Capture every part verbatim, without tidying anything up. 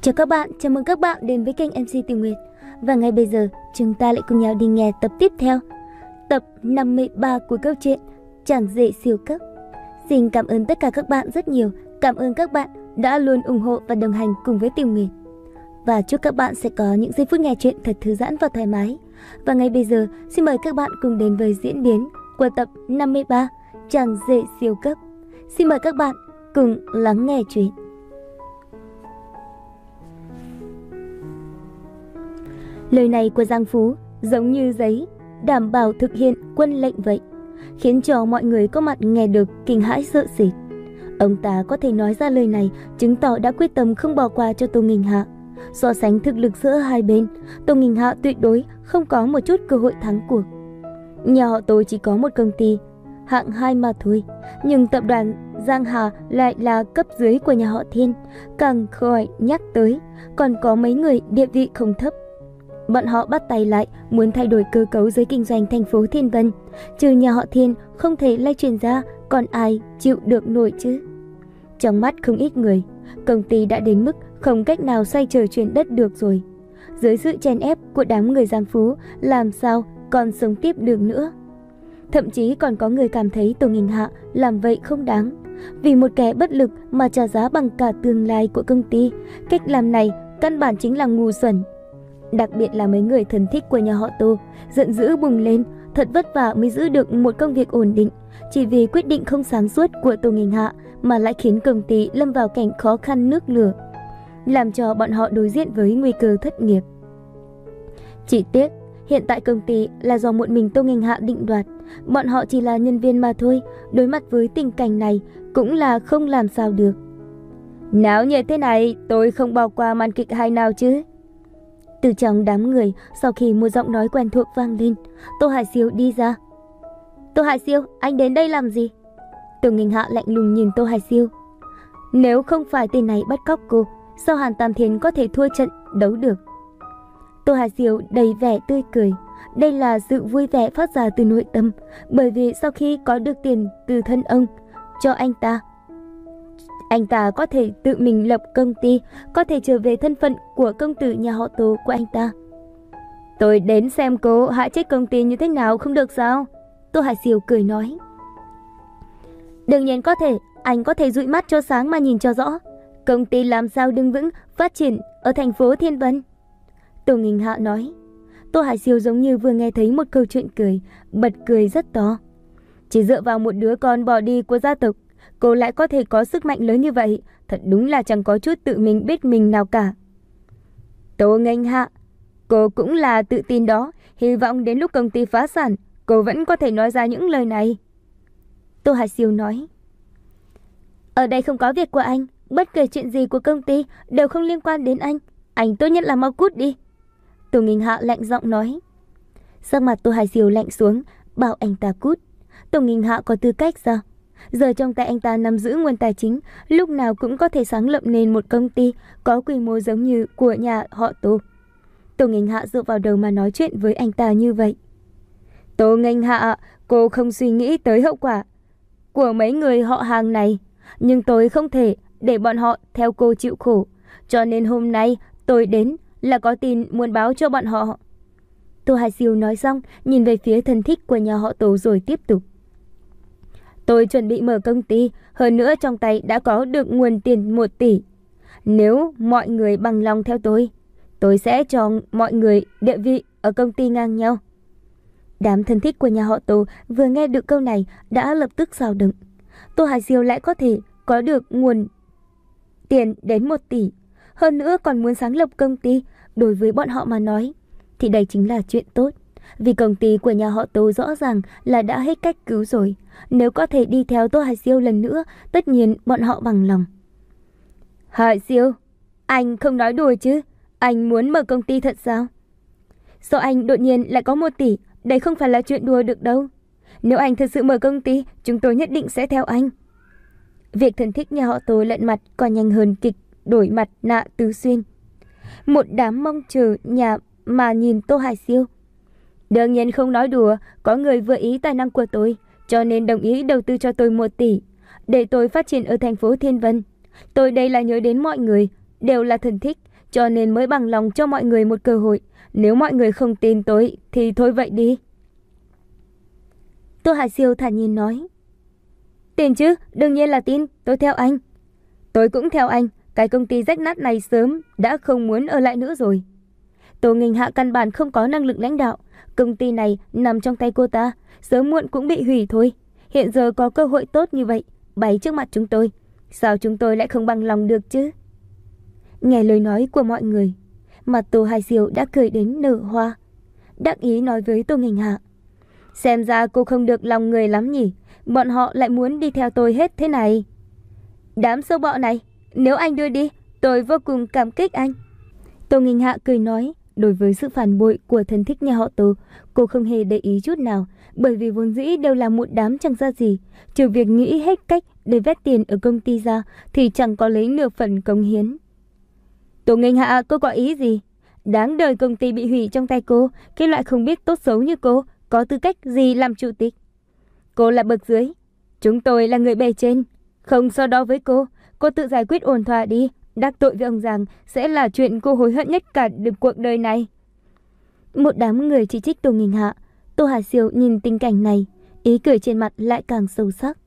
Chào các bạn, chào mừng các bạn đến với kênh em xê Tiểu Nguyệt. Và ngay bây giờ, chúng ta lại cùng nhau đi nghe tập tiếp theo, tập năm mươi ba của câu chuyện Chàng rể siêu cấp. Xin cảm ơn tất cả các bạn rất nhiều. Cảm ơn các bạn đã luôn ủng hộ và đồng hành cùng với Tiểu Nguyệt. Và chúc các bạn sẽ có những giây phút nghe chuyện thật thư giãn và thoải mái. Và ngay bây giờ, xin mời các bạn cùng đến với diễn biến của tập năm mươi ba Chàng rể siêu cấp. Xin mời các bạn cùng lắng nghe chuyện. Lời này của Giang Phú giống như giấy, đảm bảo thực hiện quân lệnh vậy, khiến cho mọi người có mặt nghe được kinh hãi sợ sệt. Ông ta có thể nói ra lời này chứng tỏ đã quyết tâm không bỏ qua cho Tô Nghinh Hạ. So sánh thực lực giữa hai bên, Tô Nghinh Hạ tuyệt đối không có một chút cơ hội thắng cuộc. Nhà họ Tô chỉ có một công ty hạng hai mà thôi, nhưng tập đoàn Giang Hà lại là cấp dưới của nhà họ Thiên, càng khỏi nhắc tới, còn có mấy người địa vị không thấp. Bọn họ bắt tay lại muốn thay đổi cơ cấu giới kinh doanh thành phố Thiên Vân, trừ nhà họ Thiên không thể lay truyền ra, còn ai chịu được nổi chứ? Trong mắt không ít người, công ty đã đến mức không cách nào xoay trở chuyển đất được rồi. Dưới sự chèn ép của đám người Giang Phú, làm sao còn sống tiếp được nữa? Thậm chí còn có người cảm thấy Tô Nghinh Hạ làm vậy không đáng, vì một kẻ bất lực mà trả giá bằng cả tương lai của công ty. Cách làm này căn bản chính là ngu xuẩn. Đặc biệt là mấy người thân thích của nhà họ Tô giận dữ bùng lên, thật vất vả mới giữ được một công việc ổn định, chỉ vì quyết định không sáng suốt của Tô Nghinh Hạ mà lại khiến công ty lâm vào cảnh khó khăn nước lửa, làm cho bọn họ đối diện với nguy cơ thất nghiệp. Chỉ tiếc hiện tại công ty là do một mình Tô Nghinh Hạ định đoạt, bọn họ chỉ là nhân viên mà thôi, đối mặt với tình cảnh này cũng là không làm sao được. Náo nhiệt thế này, tôi không bỏ qua màn kịch hay nào chứ? Từ trong đám người, sau khi một giọng nói quen thuộc vang lên, Tô Hải Siêu đi ra. Tô Hải Siêu, anh đến đây làm gì? Tô Nghinh Hạ lạnh lùng nhìn Tô Hải Siêu. Nếu không phải tên này bắt cóc cô, sao Hàn Tam Thiên có thể thua trận đấu được? Tô Hải Siêu đầy vẻ tươi cười. Đây là sự vui vẻ phát ra từ nội tâm, bởi vì sau khi có được tiền từ thân ông cho anh ta, anh ta có thể tự mình lập công ty, có thể trở về thân phận của công tử nhà họ Tô của anh ta. Tôi đến xem cô hại chết công ty như thế nào không được sao? Tô Hải Siêu cười nói. Đương nhiên có thể, anh có thể dụi mắt cho sáng mà nhìn cho rõ. Công ty làm sao đứng vững phát triển ở thành phố Thiên Vân? Tô Nghinh Hạ nói. Tô Hải Siêu giống như vừa nghe thấy một câu chuyện cười, bật cười rất to. Chỉ dựa vào một đứa con bỏ đi của gia tộc, cô lại có thể có sức mạnh lớn như vậy, thật đúng là chẳng có chút tự mình biết mình nào cả. Tô Nghinh Hạ, cô cũng là tự tin đó, hy vọng đến lúc công ty phá sản, cô vẫn có thể nói ra những lời này. Tô Hải Siêu nói. Ở đây không có việc của anh, bất kể chuyện gì của công ty đều không liên quan đến anh, anh tốt nhất là mau cút đi. Tô Nghinh Hạ lạnh giọng nói. Sắc mặt Tô Hải Siêu lạnh xuống, bảo anh ta cút. Tô Nghinh Hạ có tư cách sao? Giờ trong tay anh ta nắm giữ nguồn tài chính, lúc nào cũng có thể sáng lập nên một công ty có quy mô giống như của nhà họ Tô. Tô Nghinh Hạ dựa vào đầu mà nói chuyện với anh ta như vậy. Tô Nghinh Hạ, cô không suy nghĩ tới hậu quả của mấy người họ hàng này, nhưng tôi không thể để bọn họ theo cô chịu khổ, cho nên hôm nay tôi đến là có tin muốn báo cho bọn họ. Tô Hải Siêu nói xong, nhìn về phía thân thích của nhà họ Tô rồi tiếp tục. Tôi chuẩn bị mở công ty, hơn nữa trong tay đã có được nguồn tiền một tỷ. Nếu mọi người bằng lòng theo tôi, tôi sẽ cho mọi người địa vị ở công ty ngang nhau. Đám thân thích của nhà họ Tô vừa nghe được câu này đã lập tức xào động. Tô Hải Siêu lại có thể có được nguồn tiền đến một tỷ, hơn nữa còn muốn sáng lập công ty, đối với bọn họ mà nói thì đây chính là chuyện tốt. Vì công ty của nhà họ Tô rõ ràng là đã hết cách cứu rồi. Nếu có thể đi theo Tô Hải Siêu lần nữa, tất nhiên bọn họ bằng lòng. Hải Siêu, anh không nói đùa chứ? Anh muốn mở công ty thật sao? Sao anh đột nhiên lại có một tỷ? Đây không phải là chuyện đùa được đâu. Nếu anh thật sự mở công ty, chúng tôi nhất định sẽ theo anh. Việc thân thích nhà họ Tô lận mặt còn nhanh hơn kịch đổi mặt nạ tứ xuyên. Một đám mong chờ nhà mà nhìn Tô Hải Siêu. Đương nhiên không nói đùa, có người vừa ý tài năng của tôi, cho nên đồng ý đầu tư cho tôi một tỷ, để tôi phát triển ở thành phố Thiên Vân. Tôi đây là nhớ đến mọi người, đều là thân thích, cho nên mới bằng lòng cho mọi người một cơ hội. Nếu mọi người không tin tôi thì thôi vậy đi. Tô Hải Siêu thản nhiên nói. Tin chứ, đương nhiên là tin, tôi theo anh. Tôi cũng theo anh, cái công ty rách nát này sớm đã không muốn ở lại nữa rồi. Tô Nghênh Hạ căn bản không có năng lực lãnh đạo, công ty này nằm trong tay cô ta, sớm muộn cũng bị hủy thôi. Hiện giờ có cơ hội tốt như vậy, bày trước mặt chúng tôi, sao chúng tôi lại không bằng lòng được chứ? Nghe lời nói của mọi người, mặt Tô Hải Siêu đã cười đến nở hoa, đắc ý nói với Tô Nghênh Hạ. Xem ra cô không được lòng người lắm nhỉ, bọn họ lại muốn đi theo tôi hết thế này. Đám sâu bọ này, nếu anh đưa đi, tôi vô cùng cảm kích anh. Tô Nghênh Hạ cười nói, đối với sự phản bội của thân thích nhà họ Tô, cô không hề để ý chút nào, bởi vì vốn dĩ đều là một đám chẳng ra gì, trừ việc nghĩ hết cách để vét tiền ở công ty ra thì chẳng có lấy nửa phần cống hiến. Tô Nghênh Hạ, cô có ý gì? Đáng đời công ty bị hủy trong tay cô, cái loại không biết tốt xấu như cô có tư cách gì làm chủ tịch? Cô là bậc dưới, chúng tôi là người bề trên, không so đo với cô. Cô tự giải quyết ổn thỏa đi, đắc tội với ông Giang sẽ là chuyện cô hối hận nhất cả được cuộc đời này. Một đám người chỉ trích Tô Nghênh Hạ. Tô Hải Siêu nhìn tình cảnh này, ý cười trên mặt lại càng sâu sắc.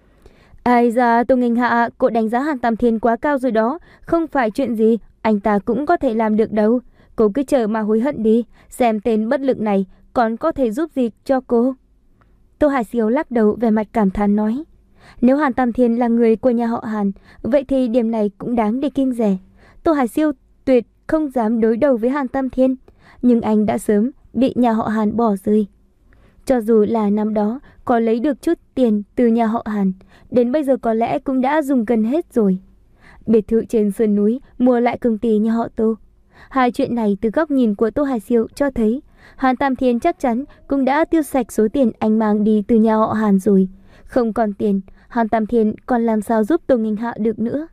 Ai da, Tô Nghênh Hạ, cô đánh giá Hàn Tam Thiên quá cao rồi đó, không phải chuyện gì anh ta cũng có thể làm được đâu. Cô cứ chờ mà hối hận đi, xem tên bất lực này còn có thể giúp gì cho cô. Tô Hải Siêu lắc đầu vẻ mặt cảm thán nói. Nếu Hàn Tam Thiên là người của nhà họ Hàn, vậy thì điểm này cũng đáng để kiêng dè. Tô Hải Siêu tuyệt không dám đối đầu với Hàn Tam Thiên, nhưng anh đã sớm bị nhà họ Hàn bỏ rơi. Cho dù là năm đó có lấy được chút tiền từ nhà họ Hàn, đến bây giờ có lẽ cũng đã dùng gần hết rồi. Biệt thự trên sườn núi mua lại công ty nhà họ Tô. Hai chuyện này từ góc nhìn của Tô Hải Siêu cho thấy Hàn Tam Thiên chắc chắn cũng đã tiêu sạch số tiền anh mang đi từ nhà họ Hàn rồi. Không còn tiền, Hàn Tam Thiên còn làm sao giúp Tô Nghênh Hạ được nữa.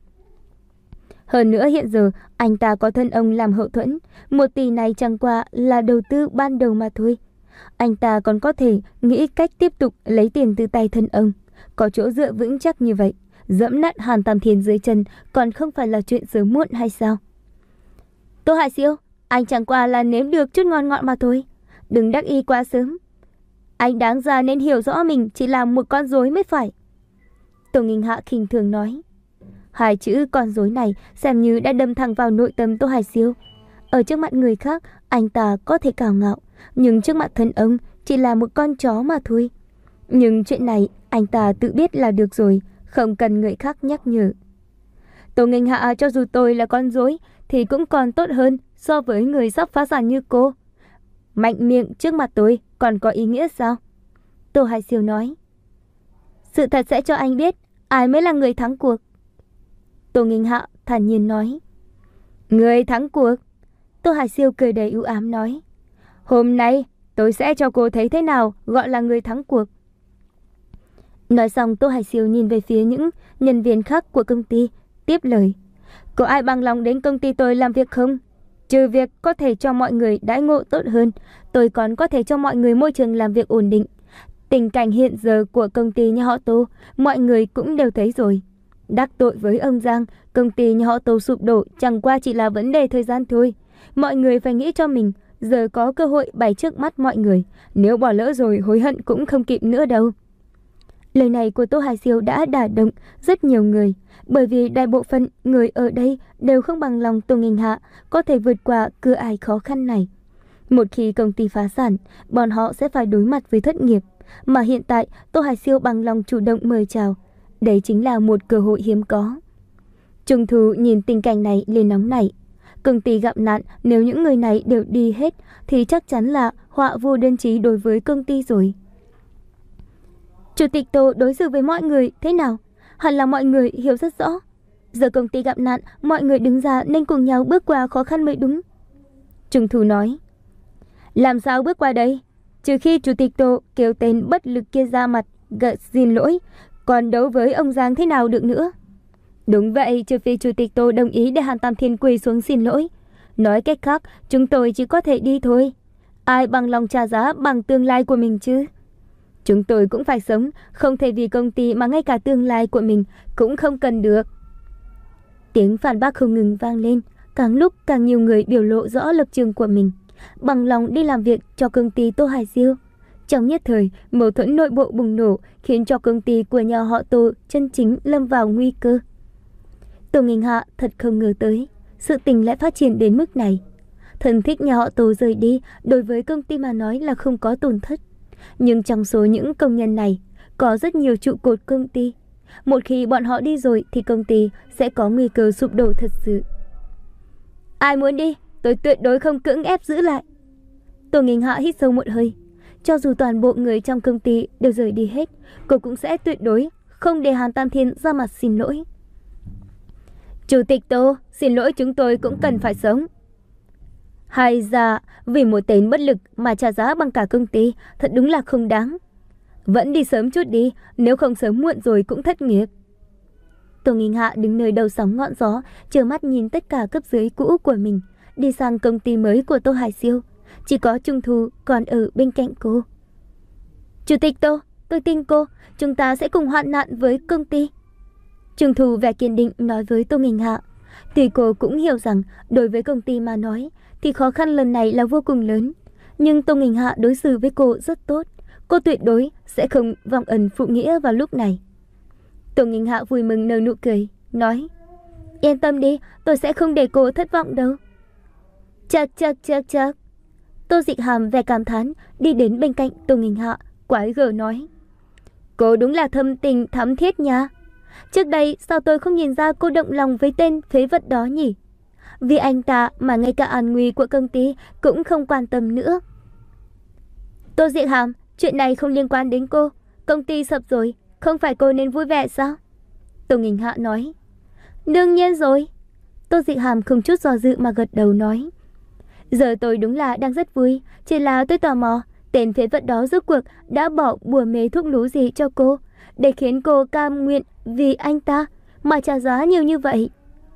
Hơn nữa hiện giờ anh ta có thân ông làm hậu thuẫn, một tỷ này chẳng qua là đầu tư ban đầu mà thôi. Anh ta còn có thể nghĩ cách tiếp tục lấy tiền từ tay thân ông. Có chỗ dựa vững chắc như vậy, dẫm nát Hàn Tam Thiên dưới chân còn không phải là chuyện sớm muộn hay sao? Tô Hải Siêu, anh chẳng qua là nếm được chút ngon ngọt mà thôi, đừng đắc ý quá sớm. Anh đáng ra nên hiểu rõ mình chỉ là một con rối mới phải. Tô Nghênh Hạ khinh thường nói. Hai chữ con rối này xem như đã đâm thẳng vào nội tâm Tô Hải Siêu. Ở trước mặt người khác anh ta có thể cào ngạo, nhưng trước mặt thân ông chỉ là một con chó mà thôi. Nhưng chuyện này anh ta tự biết là được rồi, không cần người khác nhắc nhở. Tô Nghênh Hạ, cho dù tôi là con rối thì cũng còn tốt hơn so với người sắp phá sản như cô. Mạnh miệng trước mặt tôi còn có ý nghĩa sao? Tô Hải Siêu nói. Sự thật sẽ cho anh biết ai mới là người thắng cuộc. Tô Nghênh Hạ thản nhiên nói. Người thắng cuộc? Tô Hải Siêu cười đầy ưu ám nói. Hôm nay tôi sẽ cho cô thấy thế nào gọi là người thắng cuộc. Nói xong Tô Hải Siêu nhìn về phía những nhân viên khác của công ty, tiếp lời. Có ai bằng lòng đến công ty tôi làm việc không? Trừ việc có thể cho mọi người đãi ngộ tốt hơn, tôi còn có thể cho mọi người môi trường làm việc ổn định. Tình cảnh hiện giờ của công ty nhà họ Tô, mọi người cũng đều thấy rồi. Đắc tội với ông Giang, công ty nhà họ Tô sụp đổ chẳng qua chỉ là vấn đề thời gian thôi. Mọi người phải nghĩ cho mình, giờ có cơ hội bày trước mắt mọi người. Nếu bỏ lỡ rồi hối hận cũng không kịp nữa đâu. Lời này của Tô Hải Siêu đã đả động rất nhiều người, bởi vì đại bộ phận người ở đây đều không bằng lòng Tô Nghênh Hạ có thể vượt qua cửa ải khó khăn này. Một khi công ty phá sản, bọn họ sẽ phải đối mặt với thất nghiệp, mà hiện tại Tô Hải Siêu bằng lòng chủ động mời chào. Đấy chính là một cơ hội hiếm có. Trung Thu nhìn tình cảnh này liền nóng nảy. Công ty gặp nạn, nếu những người này đều đi hết thì chắc chắn là họa vô đơn chí đối với công ty rồi. Chủ tịch Tô đối xử với mọi người thế nào? Hẳn là mọi người hiểu rất rõ. Giờ công ty gặp nạn, mọi người đứng ra nên cùng nhau bước qua khó khăn mới đúng. Trung Thu nói. Làm sao bước qua đây? Trừ khi Chủ tịch Tô kêu tên bất lực kia ra mặt gật xin lỗi, còn đấu với ông Giang thế nào được nữa? Đúng vậy, trừ phi Chủ tịch Tô đồng ý để Hàn Tam Thiên quỳ xuống xin lỗi. Nói cách khác, chúng tôi chỉ có thể đi thôi. Ai bằng lòng trả giá bằng tương lai của mình chứ? Chúng tôi cũng phải sống, không thể vì công ty mà ngay cả tương lai của mình cũng không cần được. Tiếng phản bác không ngừng vang lên, càng lúc càng nhiều người biểu lộ rõ lập trường của mình, bằng lòng đi làm việc cho công ty Tô Hải Siêu. Trong nhất thời, mâu thuẫn nội bộ bùng nổ khiến cho công ty của nhà họ Tô chân chính lâm vào nguy cơ. Tô Nghinh Hạ thật không ngờ tới, sự tình lại phát triển đến mức này. Thân thích nhà họ Tô rời đi đối với công ty mà nói là không có tổn thất. Nhưng trong số những công nhân này, có rất nhiều trụ cột công ty. Một khi bọn họ đi rồi thì công ty sẽ có nguy cơ sụp đổ thật sự. Ai muốn đi, tôi tuyệt đối không cưỡng ép giữ lại. Tô Nghinh Hạ hít sâu một hơi. Cho dù toàn bộ người trong công ty đều rời đi hết, cô cũng sẽ tuyệt đối không để Hàn Tam Thiên ra mặt xin lỗi. Chủ tịch Tô, xin lỗi, chúng tôi cũng cần phải sống. Hay ra, vì một tên bất lực mà trả giá bằng cả công ty, thật đúng là không đáng. Vẫn đi sớm chút đi, nếu không sớm muộn rồi cũng thất nghiệp. Tô Nghinh Hạ đứng nơi đầu sóng ngọn gió, trơ mắt nhìn tất cả cấp dưới cũ của mình đi sang công ty mới của Tô Hải Siêu. Chỉ có Trung Thu còn ở bên cạnh cô. Chủ tịch Tô, tôi tin cô, chúng ta sẽ cùng hoạn nạn với công ty. Trung Thu vẻ kiên định nói với Tô Nghinh Hạ. Tuy cô cũng hiểu rằng đối với công ty mà nói thì khó khăn lần này là vô cùng lớn, nhưng Tô Nghinh Hạ đối xử với cô rất tốt. Cô tuyệt đối sẽ không vong ân phụ nghĩa vào lúc này. Tô Nghinh Hạ vui mừng nở nụ cười, nói: Yên tâm đi, tôi sẽ không để cô thất vọng đâu. Chắc chắc chắc chắc. Tô Dịch Hàm vẻ cảm thán đi đến bên cạnh Tô Nghinh Hạ, quái gở nói: Cô đúng là thâm tình thắm thiết nha. Trước đây sao tôi không nhìn ra cô động lòng với tên phế vật đó nhỉ? Vì anh ta mà ngay cả an nguy của công ty cũng không quan tâm nữa. Tô Dịch Hàm, chuyện này không liên quan đến cô. Công ty sập rồi, không phải cô nên vui vẻ sao? Tô Nghinh Hạ nói. Đương nhiên rồi. Tô Dịch Hàm không chút do dự mà gật đầu nói. Giờ tôi đúng là đang rất vui. Chỉ là tôi tò mò, tên phế vật đó rốt cuộc đã bỏ bùa mê thuốc lú gì cho cô, để khiến cô cam nguyện vì anh ta mà trả giá nhiều như vậy.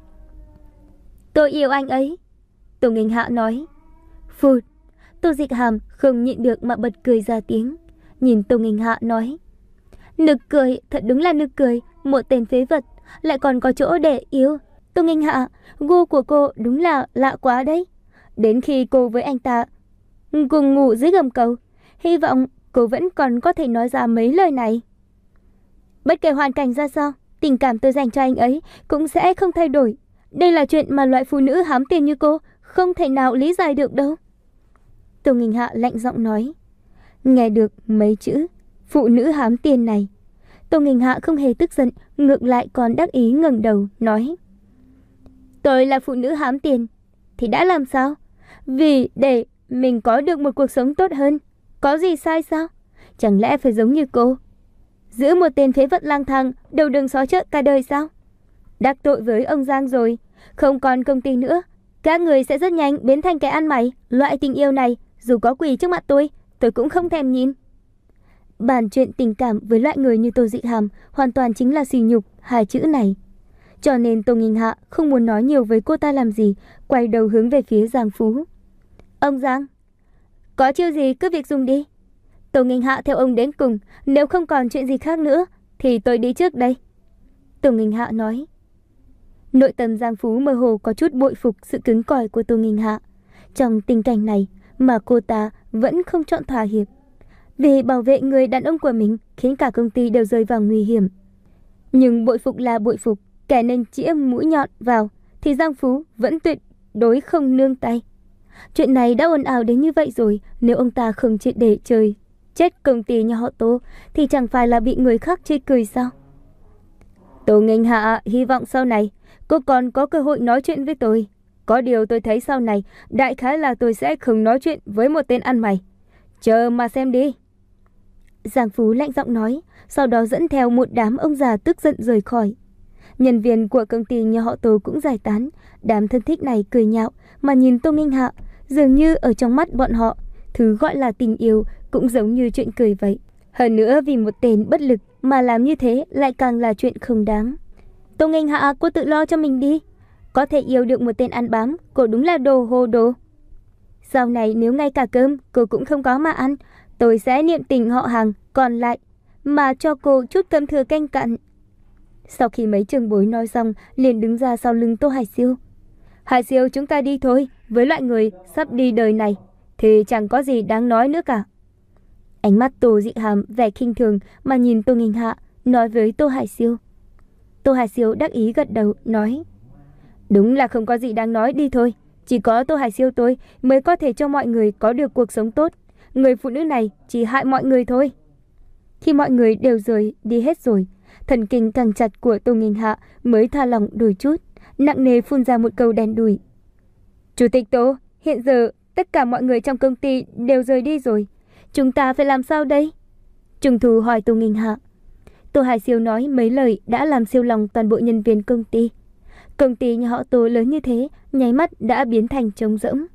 Tôi yêu anh ấy. Tô Nghinh Hạ nói. Phụt. Tô Dịch Hàm không nhịn được mà bật cười ra tiếng, nhìn Tô Nghinh Hạ nói. Nực cười, thật đúng là nực cười. Một tên phế vật lại còn có chỗ để yêu. Tô Nghinh Hạ, gu của cô đúng là lạ quá đấy. Đến khi cô với anh ta cùng ngủ dưới gầm cầu, hy vọng cô vẫn còn có thể nói ra mấy lời này. Bất kể hoàn cảnh ra sao, tình cảm tôi dành cho anh ấy cũng sẽ không thay đổi. Đây là chuyện mà loại phụ nữ hám tiền như cô không thể nào lý giải được đâu. Tô Nghinh Hạ lạnh giọng nói. Nghe được mấy chữ phụ nữ hám tiền này, Tô Nghinh Hạ không hề tức giận, ngược lại còn đắc ý ngẩng đầu nói. Tôi là phụ nữ hám tiền thì đã làm sao? Vì để mình có được một cuộc sống tốt hơn, có gì sai sao? Chẳng lẽ phải giống như cô, giữ một tên phế vật lang thang đầu đường xó chợ cả đời sao? Đắc tội với ông Giang rồi, không còn công ty nữa, các người sẽ rất nhanh biến thành kẻ ăn mày. Loại tình yêu này dù có quỳ trước mặt tôi, tôi cũng không thèm nhìn. Bàn chuyện tình cảm với loại người như Tô Dịch Hàm hoàn toàn chính là sỉ nhục hai chữ này. Cho nên Tô Nghinh Hạ không muốn nói nhiều với cô ta làm gì, quay đầu hướng về phía Giang Phú. Ông Giang, có chiêu gì cứ việc dùng đi. Tô Nghinh Hạ theo ông đến cùng, nếu không còn chuyện gì khác nữa thì tôi đi trước đây. Tô Nghinh Hạ nói. Nội tâm Giang Phú mơ hồ có chút bội phục sự cứng cỏi của Tô Nghinh Hạ. Trong tình cảnh này mà cô ta vẫn không chọn thỏa hiệp. Vì bảo vệ người đàn ông của mình khiến cả công ty đều rơi vào nguy hiểm. Nhưng bội phục là bội phục, kẻ nên chĩa mũi nhọn vào thì Giang Phú vẫn tuyệt đối không nương tay. Chuyện này đã ồn ào đến như vậy rồi, nếu ông ta không triệt để chơi chết công ty nhà họ Tô thì chẳng phải là bị người khác chê cười sao? Tô Nghinh Hạ hy vọng sau này cô còn có cơ hội nói chuyện với tôi. Có điều tôi thấy sau này đại khái là tôi sẽ không nói chuyện với một tên ăn mày. Chờ mà xem đi. Giang Phú lạnh giọng nói, sau đó dẫn theo một đám ông già tức giận rời khỏi. Nhân viên của công ty nhà họ Tô cũng giải tán. Đám thân thích này cười nhạo mà nhìn Tô Nghinh Hạ, dường như ở trong mắt bọn họ thứ gọi là tình yêu cũng giống như chuyện cười vậy. Hơn nữa vì một tên bất lực mà làm như thế lại càng là chuyện không đáng. Tô Nghinh Hạ, cô tự lo cho mình đi. Có thể yêu được một tên ăn bám, cô đúng là đồ hồ đồ. Sau này nếu ngay cả cơm cô cũng không có mà ăn, tôi sẽ niệm tình họ hàng còn lại mà cho cô chút cơm thừa canh cặn. Sau khi mấy trường bối nói xong, liền đứng ra sau lưng Tô Hải Siêu. Hải Siêu, chúng ta đi thôi. Với loại người sắp đi đời này thì chẳng có gì đáng nói nữa cả. Ánh mắt Tô Dị Hàm vẻ khinh thường mà nhìn Tô Nghinh Hạ, nói với Tô Hải Siêu. Tô Hải Siêu đắc ý gật đầu, nói: Đúng là không có gì đáng nói, đi thôi. Chỉ có Tô Hải Siêu tôi mới có thể cho mọi người có được cuộc sống tốt. Người phụ nữ này chỉ hại mọi người thôi. Khi mọi người đều rời đi hết rồi, thần kinh căng chặt của Tô Nghinh Hạ mới tha lòng đôi chút, nặng nề phun ra một câu đen đủi. Chủ tịch Tô, hiện giờ tất cả mọi người trong công ty đều rời đi rồi. Chúng ta phải làm sao đây? Trùng Thu hỏi Tô Nghinh Hạ. Tô Hải Siêu nói mấy lời đã làm siêu lòng toàn bộ nhân viên công ty. Công ty nhà họ Tô lớn như thế, nháy mắt đã biến thành trống rỗng.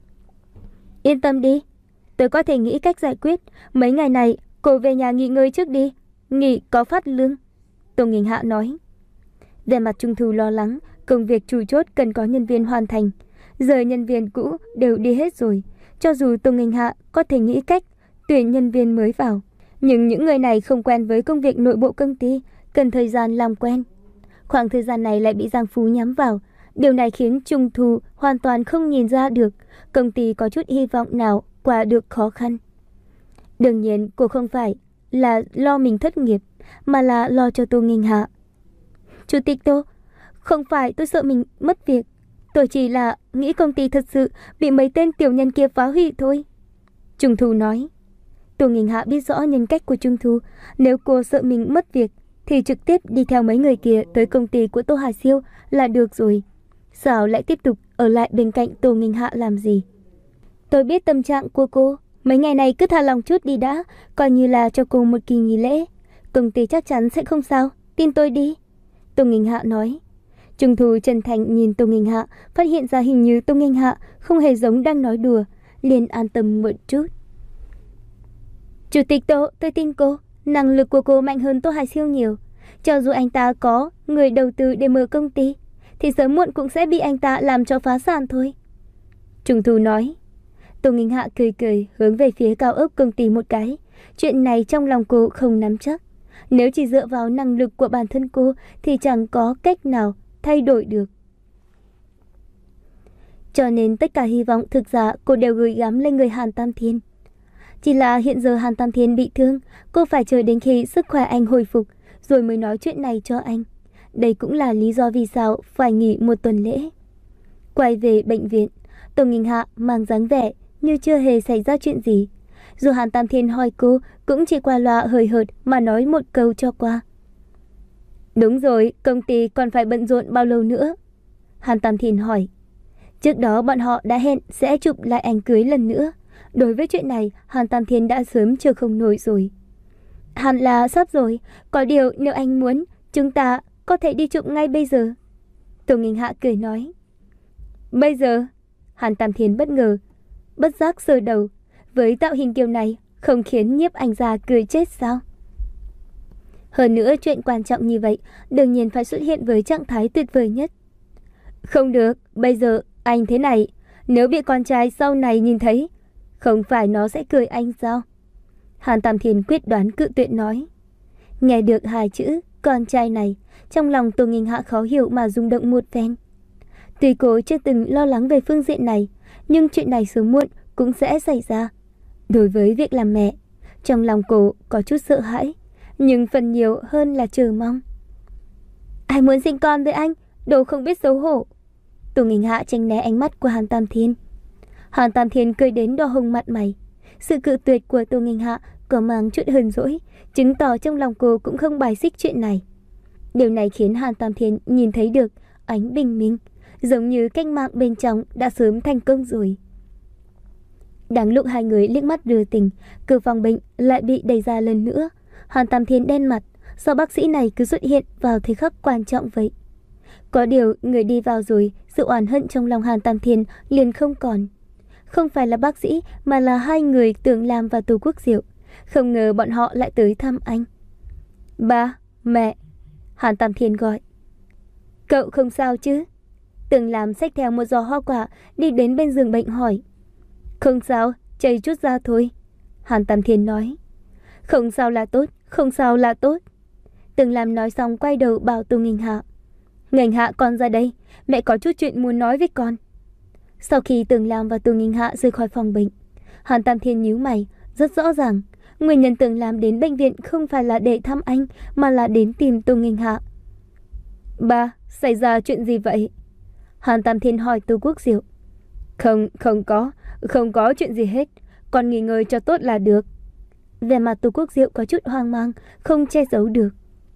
Yên tâm đi, tôi có thể nghĩ cách giải quyết. Mấy ngày này cô về nhà nghỉ ngơi trước đi, nghỉ có phát lương. Tô Nghinh Hạ nói. Về mặt Trung Thu lo lắng, công việc chủ chốt cần có nhân viên hoàn thành. Giờ nhân viên cũ đều đi hết rồi. Cho dù Tô Nghinh Hạ có thể nghĩ cách tuyển nhân viên mới vào, nhưng những người này không quen với công việc nội bộ công ty, cần thời gian làm quen. Khoảng thời gian này lại bị Giang Phú nhắm vào. Điều này khiến Trung Thu hoàn toàn không nhìn ra được công ty có chút hy vọng nào qua được khó khăn. Đương nhiên cô không phải là lo mình thất nghiệp, mà là lo cho Tô Nghinh Hạ. Chủ tịch Tô, không phải tôi sợ mình mất việc. Tôi chỉ là nghĩ công ty thật sự bị mấy tên tiểu nhân kia phá hủy thôi. Trung Thu nói. Tô Nghinh Hạ biết rõ nhân cách của Trung Thu. Nếu cô sợ mình mất việc thì trực tiếp đi theo mấy người kia tới công ty của Tô Hải Siêu là được rồi. Sao lại tiếp tục ở lại bên cạnh Tô Nghinh Hạ làm gì? Tôi biết tâm trạng của cô. Mấy ngày này cứ thả lòng chút đi đã, coi như là cho cô một kỳ nghỉ lễ. Công ty chắc chắn sẽ không sao, tin tôi đi. Tô Nghinh Hạ nói. Trung Thu chân thành nhìn Tô Nghinh Hạ, phát hiện ra hình như Tô Nghinh Hạ không hề giống đang nói đùa, liền an tâm một chút. Chủ tịch Tô, tôi tin cô. Năng lực của cô mạnh hơn Tô Hải Siêu nhiều. Cho dù anh ta có người đầu tư để mở công ty, thì sớm muộn cũng sẽ bị anh ta làm cho phá sản thôi. Trung Thu nói. Tô Nghinh Hạ cười cười hướng về phía cao ốc công ty một cái. Chuyện này trong lòng cô không nắm chắc. Nếu chỉ dựa vào năng lực của bản thân cô thì chẳng có cách nào thay đổi được. Cho nên tất cả hy vọng thực ra cô đều gửi gắm lên người Hàn Tam Thiên. Chỉ là hiện giờ Hàn Tam Thiên bị thương, cô phải chờ đến khi sức khỏe anh hồi phục rồi mới nói chuyện này cho anh. Đây cũng là lý do vì sao phải nghỉ một tuần lễ. Quay về bệnh viện, Tô Nghinh Hạ mang dáng vẻ như chưa hề xảy ra chuyện gì. Dù Hàn Tam Thiên hỏi cô, cũng chỉ qua loa hời hợt mà nói một câu cho qua. Đúng rồi, công ty còn phải bận rộn bao lâu nữa? Hàn Tam Thiên hỏi. Trước đó bọn họ đã hẹn sẽ chụp lại ảnh cưới lần nữa. Đối với chuyện này, Hàn Tam Thiên đã sớm chờ không nổi rồi. Hẳn là sắp rồi, có điều nếu anh muốn, chúng ta có thể đi chụp ngay bây giờ. Tô Nghinh Hạ cười nói. Bây giờ? Hàn Tam Thiên bất ngờ, bất giác sờ đầu. Với tạo hình kiểu này, không khiến nhiếp ảnh gia cười chết sao? Hơn nữa chuyện quan trọng như vậy, đương nhiên phải xuất hiện với trạng thái tuyệt vời nhất. Không được, bây giờ anh thế này, nếu bị con trai sau này nhìn thấy, không phải nó sẽ cười anh sao? Hàn Tam Thiên quyết đoán cự tuyệt nói. Nghe được hai chữ con trai này, trong lòng Tô Nghinh Hạ khó hiểu mà rung động một phen. Tuy cô chưa từng lo lắng về phương diện này, nhưng chuyện này sớm muộn cũng sẽ xảy ra. Đối với việc làm mẹ, trong lòng cô có chút sợ hãi, nhưng phần nhiều hơn là chờ mong. Ai muốn sinh con với anh, đồ không biết xấu hổ. Tô Nghinh Hạ tránh né ánh mắt của Hàn Tam Thiên. Hàn Tam Thiên cười đến đỏ hồng mặt mày. Sự cự tuyệt của Tô Nghinh Hạ có mang chút hờn dỗi, chứng tỏ trong lòng cô cũng không bài xích chuyện này. Điều này khiến Hàn Tam Thiên nhìn thấy được ánh bình minh, giống như cách mạng bên trong đã sớm thành công rồi. Đáng lúc hai người liếc mắt đưa tình, cửa phòng bệnh lại bị đẩy ra lần nữa. Hàn Tam Thiên đen mặt, sao bác sĩ này cứ xuất hiện vào thời khắc quan trọng vậy? Có điều người đi vào rồi, sự oán hận trong lòng Hàn Tam Thiên liền không còn. Không phải là bác sĩ mà là hai người Tưởng Lam và Tô Quốc Diệu. Không ngờ bọn họ lại tới thăm anh. Ba, mẹ, Hàn Tam Thiên gọi. Cậu không sao chứ? Tưởng Lam xách theo một giỏ hoa quả đi đến bên giường bệnh hỏi. Không sao, chảy chút ra thôi, Hàn Tam Thiên nói. Không sao là tốt, không sao là tốt. Tưởng Lam nói xong quay đầu bảo Tô Nghinh Hạ. Nghênh Hạ, con ra đây, mẹ có chút chuyện muốn nói với con. Sau khi Tường Lam và Tô Nghênh Hạ rời khỏi phòng bệnh, Hàn Tam Thiên nhíu mày. Rất rõ ràng, nguyên nhân Tường Lam đến bệnh viện không phải là để thăm anh, mà là đến tìm Tô Nghênh Hạ. Ba, xảy ra chuyện gì vậy? Hàn Tam Thiên hỏi Tô Quốc Diệu. Không, không có, không có chuyện gì hết. Con nghỉ ngơi cho tốt là được. Vẻ mặt Tô Quốc Diệu có chút hoang mang, không che giấu được.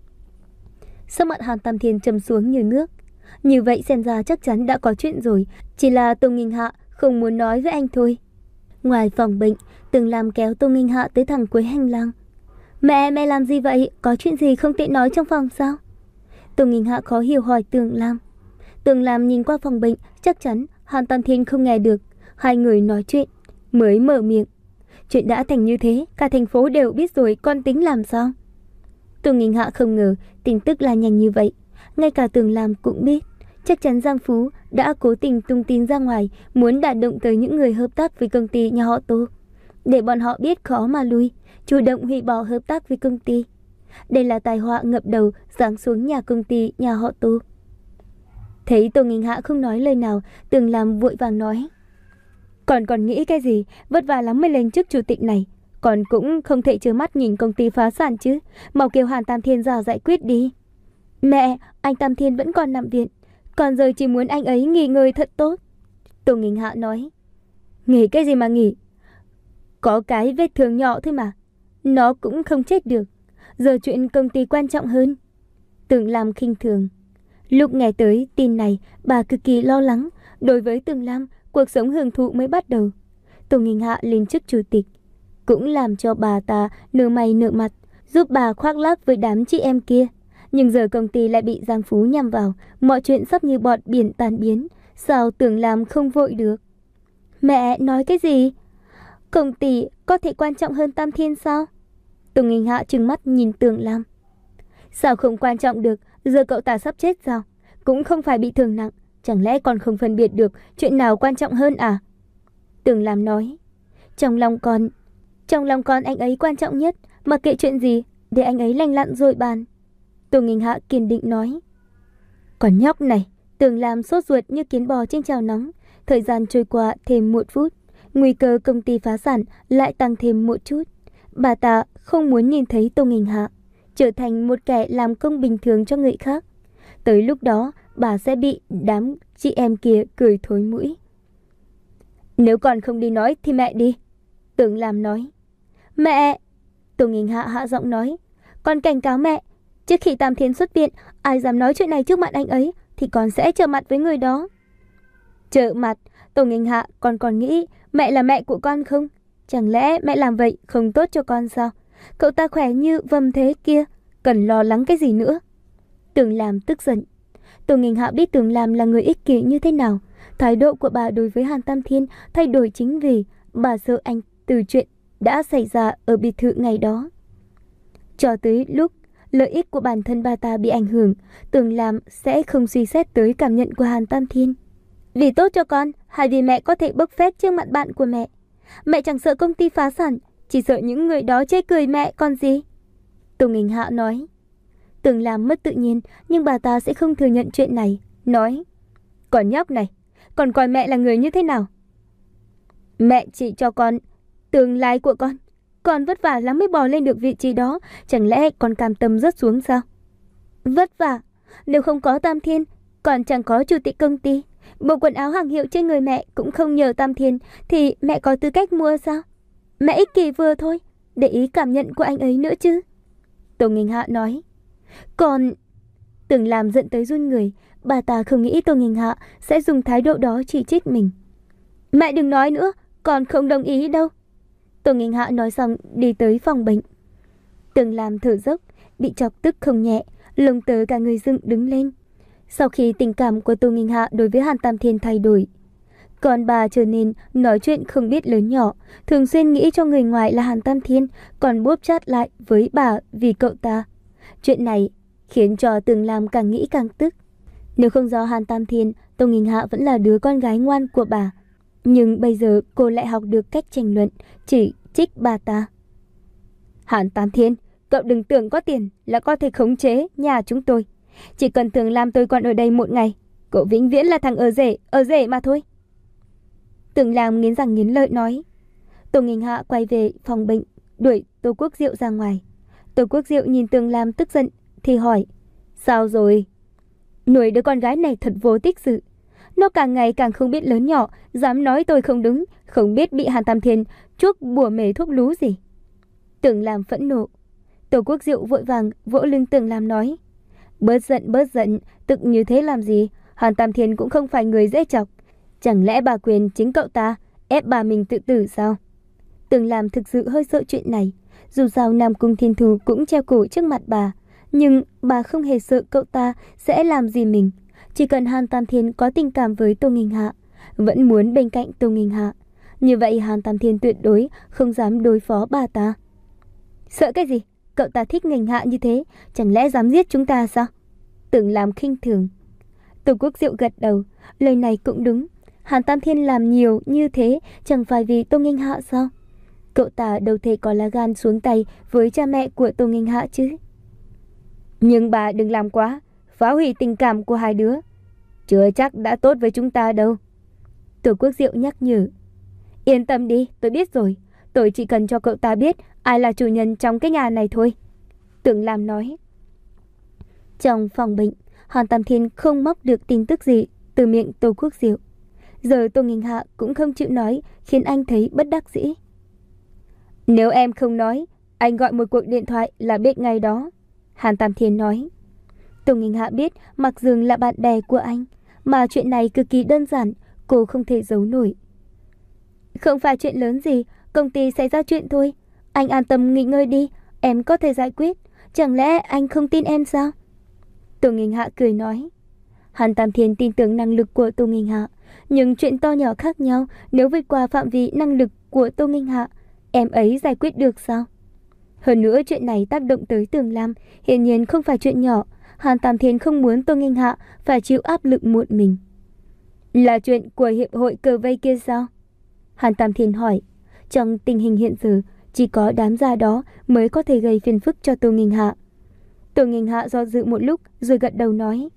Sắc mặt Hàn Tam Thiên trầm xuống như nước. Như vậy xem ra chắc chắn đã có chuyện rồi, chỉ là Tô Nghênh Hạ không muốn nói với anh thôi. Ngoài phòng bệnh, Tường Lam kéo Tô Nghênh Hạ tới thẳng cuối hành lang. Mẹ, mẹ làm gì vậy? Có chuyện gì không tiện nói trong phòng sao? Tô Nghênh Hạ khó hiểu hỏi Tường Lam. Tường Lam nhìn qua phòng bệnh, chắc chắn Hàn Tam Thiên không nghe được hai người nói chuyện, mới mở miệng. Chuyện đã thành như thế, cả thành phố đều biết rồi, con tính làm sao? Tô Nghênh Hạ không ngờ tin tức là nhanh như vậy. Ngay cả Tường Lam cũng biết. Chắc chắn Giang Phú đã cố tình tung tin ra ngoài, muốn đả động tới những người hợp tác với công ty nhà họ Tô, để bọn họ biết khó mà lui, chủ động hủy bỏ hợp tác với công ty. Đây là tai họa ngập đầu giáng xuống nhà công ty nhà họ Tô. Thấy Tô Nghênh Hạ không nói lời nào, Tường Lam vội vàng nói. Còn còn nghĩ cái gì, vất vả lắm mới lên chức chủ tịch này. Còn cũng không thể trơ mắt nhìn công ty phá sản chứ. Mau kêu Hàn Tam Thiên ra giải quyết đi. Mẹ, anh Tam Thiên vẫn còn nằm viện, còn giờ chỉ muốn anh ấy nghỉ ngơi thật tốt. Tô Nghênh Hạ nói. Nghỉ cái gì mà nghỉ? Có cái vết thương nhỏ thôi mà, nó cũng không chết được. Giờ chuyện công ty quan trọng hơn. Tường Lam khinh thường. Lúc nghe tới tin này, bà cực kỳ lo lắng. Đối với Tường Lam, cuộc sống hưởng thụ mới bắt đầu. Tô Nghênh Hạ lên chức chủ tịch cũng làm cho bà ta nở mày nở mặt, giúp bà khoác lác với đám chị em kia. Nhưng giờ công ty lại bị Giang Phú nhằm vào, mọi chuyện sắp như bọt biển tan biến. Sao Tường Lam không vội được? Mẹ nói cái gì? Công ty có thể quan trọng hơn Tam Thiên sao? Tô Nghênh Hạ trừng mắt nhìn Tường Lam. Sao không quan trọng được? Giờ cậu ta sắp chết sao? Cũng không phải bị thương nặng, chẳng lẽ còn không phân biệt được chuyện nào quan trọng hơn à? Tường Lam nói. Trong lòng con, trong lòng con anh ấy quan trọng nhất, mặc kệ chuyện gì, để anh ấy lành lặn rồi bàn. Tô Nghênh Hạ kiên định nói. Còn nhóc này, Tường Lam sốt ruột như kiến bò trên chảo nóng. Thời gian trôi qua thêm một phút, nguy cơ công ty phá sản lại tăng thêm một chút. Bà ta không muốn nhìn thấy Tô Nghênh Hạ trở thành một kẻ làm công bình thường cho người khác. Tới lúc đó, bà sẽ bị đám chị em kia cười thối mũi. Nếu còn không đi nói thì mẹ đi. Tường Lam nói. Mẹ! Tô Nghênh Hạ hạ giọng nói. Con cảnh cáo mẹ, trước khi Tam Thiên xuất viện, ai dám nói chuyện này trước mặt anh ấy thì con sẽ trở mặt với người đó. Trở mặt? Tô Nghênh Hạ, con còn nghĩ mẹ là mẹ của con không? Chẳng lẽ mẹ làm vậy không tốt cho con sao? Cậu ta khỏe như vâm thế kia, cần lo lắng cái gì nữa? Tường Lam tức giận. Tô Nghênh Hạ biết Tường Lam là người ích kỷ như thế nào. Thái độ của bà đối với Hàn Tam Thiên thay đổi chính vì bà sợ anh từ chuyện đã xảy ra ở biệt thự ngày đó. Cho tới lúc lợi ích của bản thân bà ta bị ảnh hưởng, Tường Lam sẽ không suy xét tới cảm nhận của Hàn Tam Thiên. Vì tốt cho con, hay vì mẹ có thể bốc phét trước mặt bạn của mẹ? Mẹ chẳng sợ công ty phá sản, chỉ sợ những người đó chê cười mẹ còn gì. Tô Nghênh Hạ nói. Tường Lam mất tự nhiên, nhưng bà ta sẽ không thừa nhận chuyện này. Nói. Còn nhóc này, còn coi mẹ là người như thế nào? Mẹ chỉ cho con tương lai của con. Con vất vả lắm mới bò lên được vị trí đó, chẳng lẽ con cam tâm rớt xuống sao? Vất vả? Nếu không có Tam Thiên, còn chẳng có chủ tịch công ty, bộ quần áo hàng hiệu trên người mẹ cũng không nhờ Tam Thiên, thì mẹ có tư cách mua sao? Mẹ ích kỷ vừa thôi, để ý cảm nhận của anh ấy nữa chứ. Tô Nghênh Hạ nói. Còn... Tường Lam giận tới run người. Bà ta không nghĩ Tô Nghênh Hạ sẽ dùng thái độ đó chỉ trích mình. Mẹ đừng nói nữa, con không đồng ý đâu. Tô Nghênh Hạ nói xong đi tới phòng bệnh. Tường Lam thở dốc, bị chọc tức không nhẹ, lông tơ cả người dựng đứng lên. Sau khi tình cảm của Tô Nghênh Hạ đối với Hàn Tam Thiên thay đổi, còn bà trở nên nói chuyện không biết lớn nhỏ, thường xuyên nghĩ cho người ngoài là Hàn Tam Thiên, còn bóp chát lại với bà vì cậu ta. Chuyện này khiến cho Tường Lam càng nghĩ càng tức. Nếu không do Hàn Tam Thiên, Tô Nghênh Hạ vẫn là đứa con gái ngoan của bà. Nhưng bây giờ cô lại học được cách tranh luận, chỉ trích bà ta. Hàn Tam Thiên, cậu đừng tưởng có tiền là có thể khống chế nhà chúng tôi. Chỉ cần Tưởng Lam tôi còn ở đây một ngày, cậu vĩnh viễn là thằng ở rể, ở rể mà thôi. Tưởng Lam nghiến răng nghiến lợi nói. Tô Nghinh Hạ quay về phòng bệnh, đuổi Tô Quốc Diệu ra ngoài. Tô Quốc Diệu nhìn Tưởng Lam tức giận thì hỏi, sao rồi? Nuôi đứa con gái này thật vô tích sự. Nó càng ngày càng không biết lớn nhỏ, dám nói tôi không đúng, không biết bị Hàn Tam Thiên chuốc bùa mê thuốc lú gì. Tưởng Lam phẫn nộ. Tô Quốc Diệu vội vàng vỗ lưng Tưởng Lam nói, bớt giận bớt giận, tức như thế làm gì? Hàn Tam Thiên cũng không phải người dễ chọc. Chẳng lẽ bà quyền chính cậu ta ép bà mình tự tử sao? Tưởng Lam thực sự hơi sợ chuyện này. Dù sao Nam Cung Thiên Thù cũng treo cổ trước mặt bà, nhưng bà không hề sợ cậu ta sẽ làm gì mình. Chỉ cần Hàn Tam Thiên có tình cảm với Tô Nghinh Hạ, vẫn muốn bên cạnh Tô Nghinh Hạ, như vậy Hàn Tam Thiên tuyệt đối không dám đối phó bà ta. Sợ cái gì? Cậu ta thích Nghinh Hạ như thế, chẳng lẽ dám giết chúng ta sao? Tưởng Lam khinh thường. Tô Quốc Diệu gật đầu, lời này cũng đúng. Hàn Tam Thiên làm nhiều như thế chẳng phải vì Tô Nghinh Hạ sao? Cậu ta đâu thể có lá gan xuống tay với cha mẹ của Tô Nghinh Hạ chứ. Nhưng bà đừng làm quá, phá hủy tình cảm của hai đứa. Chưa chắc đã tốt với chúng ta đâu. Tô Quốc Diệu nhắc nhở. Yên tâm đi, tôi biết rồi. Tôi chỉ cần cho cậu ta biết ai là chủ nhân trong cái nhà này thôi. Tưởng Lam nói. Trong phòng bệnh, Hàn Tam Thiên không móc được tin tức gì từ miệng Tô Quốc Diệu. Giờ Tô Nghinh Hạ cũng không chịu nói, khiến anh thấy bất đắc dĩ. Nếu em không nói, anh gọi một cuộc điện thoại là biết ngay đó. Hàn Tam Thiên nói. Tô Nghinh Hạ biết Mạc Dương là bạn bè của anh, mà chuyện này cực kỳ đơn giản, cô không thể giấu nổi. Không phải chuyện lớn gì, công ty xảy ra chuyện thôi. Anh an tâm nghỉ ngơi đi, em có thể giải quyết. Chẳng lẽ anh không tin em sao? Tô Nghinh Hạ cười nói. Hàn Tam Thiên tin tưởng năng lực của Tô Nghinh Hạ, nhưng chuyện to nhỏ khác nhau, nếu vượt qua phạm vi năng lực của Tô Nghinh Hạ, em ấy giải quyết được sao? Hơn nữa chuyện này tác động tới Tưởng Lam, hiển nhiên không phải chuyện nhỏ. Hàn Tam Thiên không muốn Tô Nghinh Hạ phải chịu áp lực một mình. Là chuyện của hiệp hội cờ vây kia sao? Hàn Tam Thiên hỏi. Trong tình hình hiện giờ, chỉ có đám gia đó mới có thể gây phiền phức cho Tô Nghinh Hạ. Tô Nghinh Hạ do dự một lúc rồi gật đầu nói.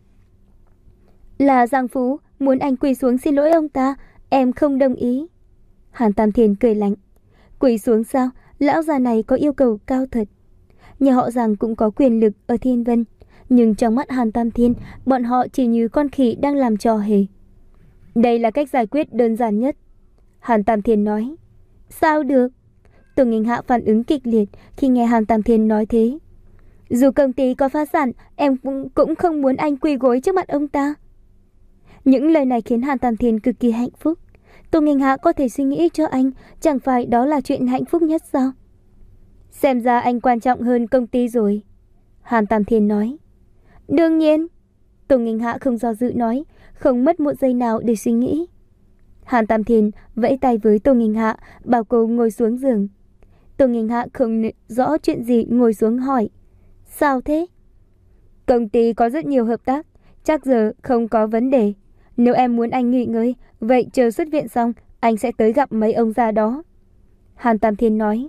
Là Giang Phú muốn anh quỳ xuống xin lỗi ông ta, em không đồng ý. Hàn Tam Thiên cười lạnh. Quỳ xuống sao? Lão già này có yêu cầu cao thật. Nhà họ Giang cũng có quyền lực ở Thiên Vân, nhưng trong mắt Hàn Tam Thiên, bọn họ chỉ như con khỉ đang làm trò hề. Đây là cách giải quyết đơn giản nhất. Hàn Tam Thiên nói. Sao được? Tô Nghinh Hạ phản ứng kịch liệt khi nghe Hàn Tam Thiên nói thế. Dù công ty có phá sản, em cũng, cũng không muốn anh quỳ gối trước mặt ông ta. Những lời này khiến Hàn Tam Thiên cực kỳ hạnh phúc. Tô Nghinh Hạ có thể suy nghĩ cho anh, chẳng phải đó là chuyện hạnh phúc nhất sao? Xem ra anh quan trọng hơn công ty rồi. Hàn Tam Thiên nói. Đương nhiên. Tô Nghinh Hạ không do dự nói, không mất một giây nào để suy nghĩ. Hàn Tam Thiên vẫy tay với Tô Nghinh Hạ, bảo cô ngồi xuống giường. Tô Nghinh Hạ không rõ chuyện gì ngồi xuống hỏi. Sao thế? Công ty có rất nhiều hợp tác, chắc giờ không có vấn đề. Nếu em muốn anh nghỉ ngơi, vậy chờ xuất viện xong, anh sẽ tới gặp mấy ông già đó. Hàn Tam Thiên nói.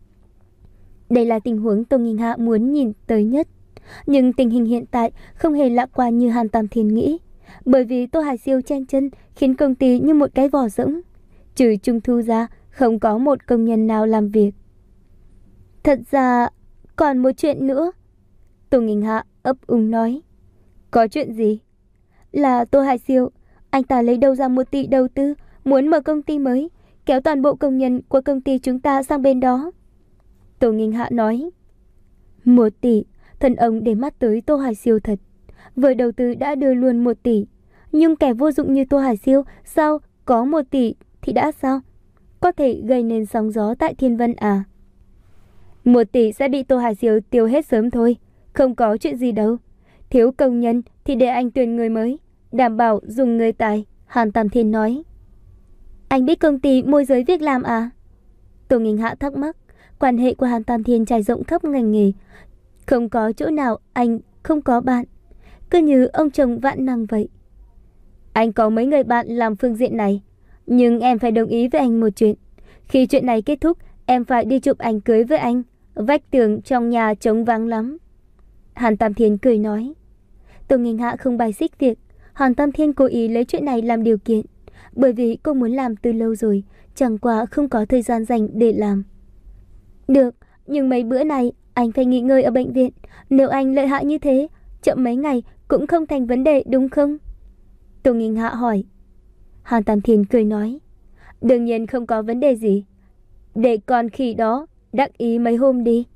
Đây là tình huống Tô Nghinh Hạ muốn nhìn tới nhất. Nhưng tình hình hiện tại không hề lạc quan như Hàn Tam Thiên nghĩ. Bởi vì Tô Hải Siêu chen chân khiến công ty như một cái vỏ rỗng. Trừ Trung Thu ra, không có một công nhân nào làm việc. Thật ra, còn một chuyện nữa. Tô Nghinh Hạ ấp úng nói. Có chuyện gì? Là Tô Hải Siêu, anh ta lấy đâu ra một tỷ đầu tư, muốn mở công ty mới, kéo toàn bộ công nhân của công ty chúng ta sang bên đó. Tô Nghinh Hạ nói. Một tỷ, thần ông để mắt tới Tô Hải Siêu thật. Vừa đầu tư đã đưa luôn một tỷ. Nhưng kẻ vô dụng như Tô Hải Siêu, sao có một tỷ thì đã sao? Có thể gây nên sóng gió tại Thiên Vân à? Một tỷ sẽ bị Tô Hải Siêu tiêu hết sớm thôi. Không có chuyện gì đâu. Thiếu công nhân thì để anh tuyển người mới, đảm bảo dùng người tài. Hàn Tam Thiên nói. Anh biết công ty môi giới việc làm à? Tô Nghinh Hạ thắc mắc. Quan hệ của Hàn Tam Thiên trải rộng khắp ngành nghề, không có chỗ nào anh không có bạn, cứ như ông chồng vạn năng vậy. Anh có mấy người bạn làm phương diện này, nhưng em phải đồng ý với anh một chuyện. Khi chuyện này kết thúc, em phải đi chụp ảnh cưới với anh. Vách tường trong nhà trống vắng lắm. Hàn Tam Thiên cười nói. Tô Nghênh Hạ không bài xích việc Hàn Tam Thiên cố ý lấy chuyện này làm điều kiện, bởi vì cô muốn làm từ lâu rồi, chẳng qua không có thời gian dành để làm. Được, nhưng mấy bữa này anh phải nghỉ ngơi ở bệnh viện. Nếu anh lợi hại như thế, chậm mấy ngày cũng không thành vấn đề đúng không? Tô Nghênh Hạ hỏi. Hàn Tam Thiên cười nói, đương nhiên không có vấn đề gì. Để con khỉ đó đắc ý mấy hôm đi.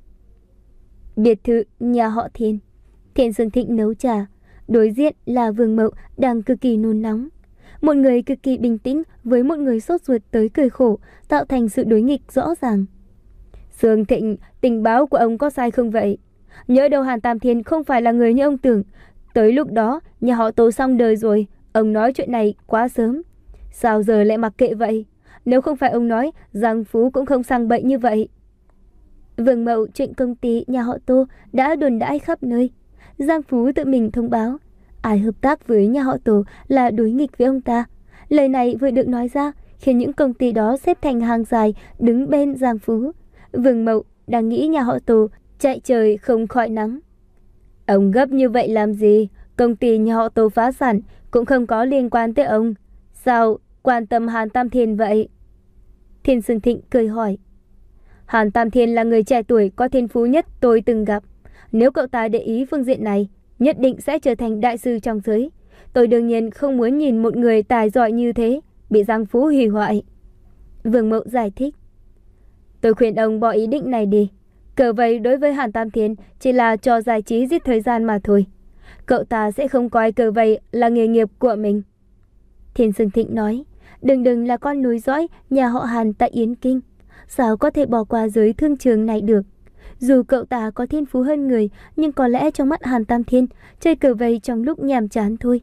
Biệt thự nhà họ Thiên. Thiên Dương Thịnh nấu trà, đối diện là Vương Mậu đang cực kỳ nôn nóng. Một người cực kỳ bình tĩnh với một người sốt ruột tới cười khổ, tạo thành sự đối nghịch rõ ràng. Dương Thịnh, tình báo của ông có sai không vậy? Nhớ đâu Hàn Tam Thiên không phải là người như ông tưởng. Tới lúc đó nhà họ Tô xong đời rồi. Ông nói chuyện này quá sớm. Sao giờ lại mặc kệ vậy? Nếu không phải ông nói, Giang Phú cũng không sang bệnh như vậy. Vương Mậu chuyện công ty nhà họ Tô đã đồn đãi khắp nơi. Giang Phú tự mình thông báo, ai hợp tác với nhà họ Tô là đối nghịch với ông ta. Lời này vừa được nói ra khiến những công ty đó xếp thành hàng dài đứng bên Giang Phú. Vương Mậu đang nghĩ nhà họ Tô chạy trời không khỏi nắng. Ông gấp như vậy làm gì? Công ty nhà họ Tô phá sản cũng không có liên quan tới ông. Sao quan tâm Hàn Tam Thiên vậy? Thiên Dương Thịnh cười hỏi. Hàn Tam Thiên là người trẻ tuổi có thiên phú nhất tôi từng gặp. Nếu cậu ta để ý phương diện này, nhất định sẽ trở thành đại sư trong giới. Tôi đương nhiên không muốn nhìn một người tài giỏi như thế bị Giang Phú hủy hoại. Vương Mậu giải thích. Tôi khuyên ông bỏ ý định này đi. Cờ vây đối với Hàn Tam Thiên chỉ là trò giải trí giết thời gian mà thôi. Cậu ta sẽ không coi cờ vây là nghề nghiệp của mình. Thiên Dương Thịnh nói, đừng đừng là con nối dõi nhà họ Hàn tại Yến Kinh. Sao có thể bỏ qua giới thương trường này được? Dù cậu ta có thiên phú hơn người, nhưng có lẽ trong mắt Hàn Tam Thiên, chơi cờ vây trong lúc nhàm chán thôi.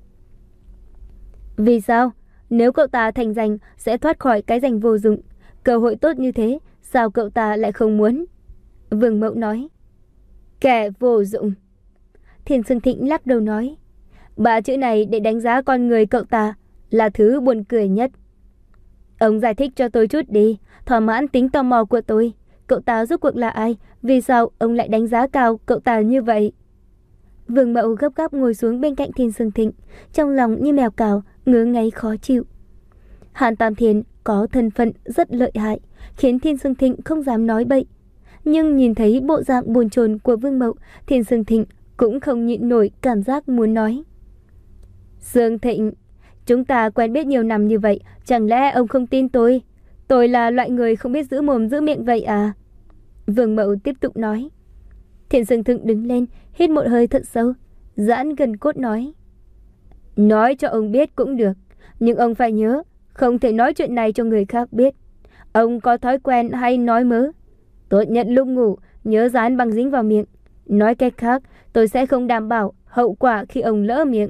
Vì sao? Nếu cậu ta thành danh, sẽ thoát khỏi cái danh vô dụng. Cơ hội tốt như thế, sao cậu ta lại không muốn? Vương Mậu nói. Kẻ vô dụng. Thiên Dương Thịnh lắc đầu nói. Ba chữ này để đánh giá con người cậu ta là thứ buồn cười nhất. Ông giải thích cho tôi chút đi, thỏa mãn tính tò mò của tôi. Cậu ta rốt cuộc là ai? Vì sao ông lại đánh giá cao cậu ta như vậy? Vương Mậu gấp gáp ngồi xuống bên cạnh Thiên Dương Thịnh, trong lòng như mèo cào, ngứa ngáy khó chịu. Hàn Tam Thiên có thân phận rất lợi hại, khiến Thiên Dương Thịnh không dám nói bậy. Nhưng nhìn thấy bộ dạng bồn chồn của Vương Mậu, Thiên Dương Thịnh cũng không nhịn nổi cảm giác muốn nói. Dương Thịnh, chúng ta quen biết nhiều năm như vậy, chẳng lẽ ông không tin tôi? Tôi là loại người không biết giữ mồm giữ miệng vậy à? Vương Mậu tiếp tục nói. Thiên Dương Thịnh đứng lên, hít một hơi thật sâu, giãn gần cốt nói. Nói cho ông biết cũng được, nhưng ông phải nhớ, không thể nói chuyện này cho người khác biết. Ông có thói quen hay nói mớ? Tốt nhất lúc ngủ, nhớ dán băng dính vào miệng. Nói cách khác, tôi sẽ không đảm bảo hậu quả khi ông lỡ miệng.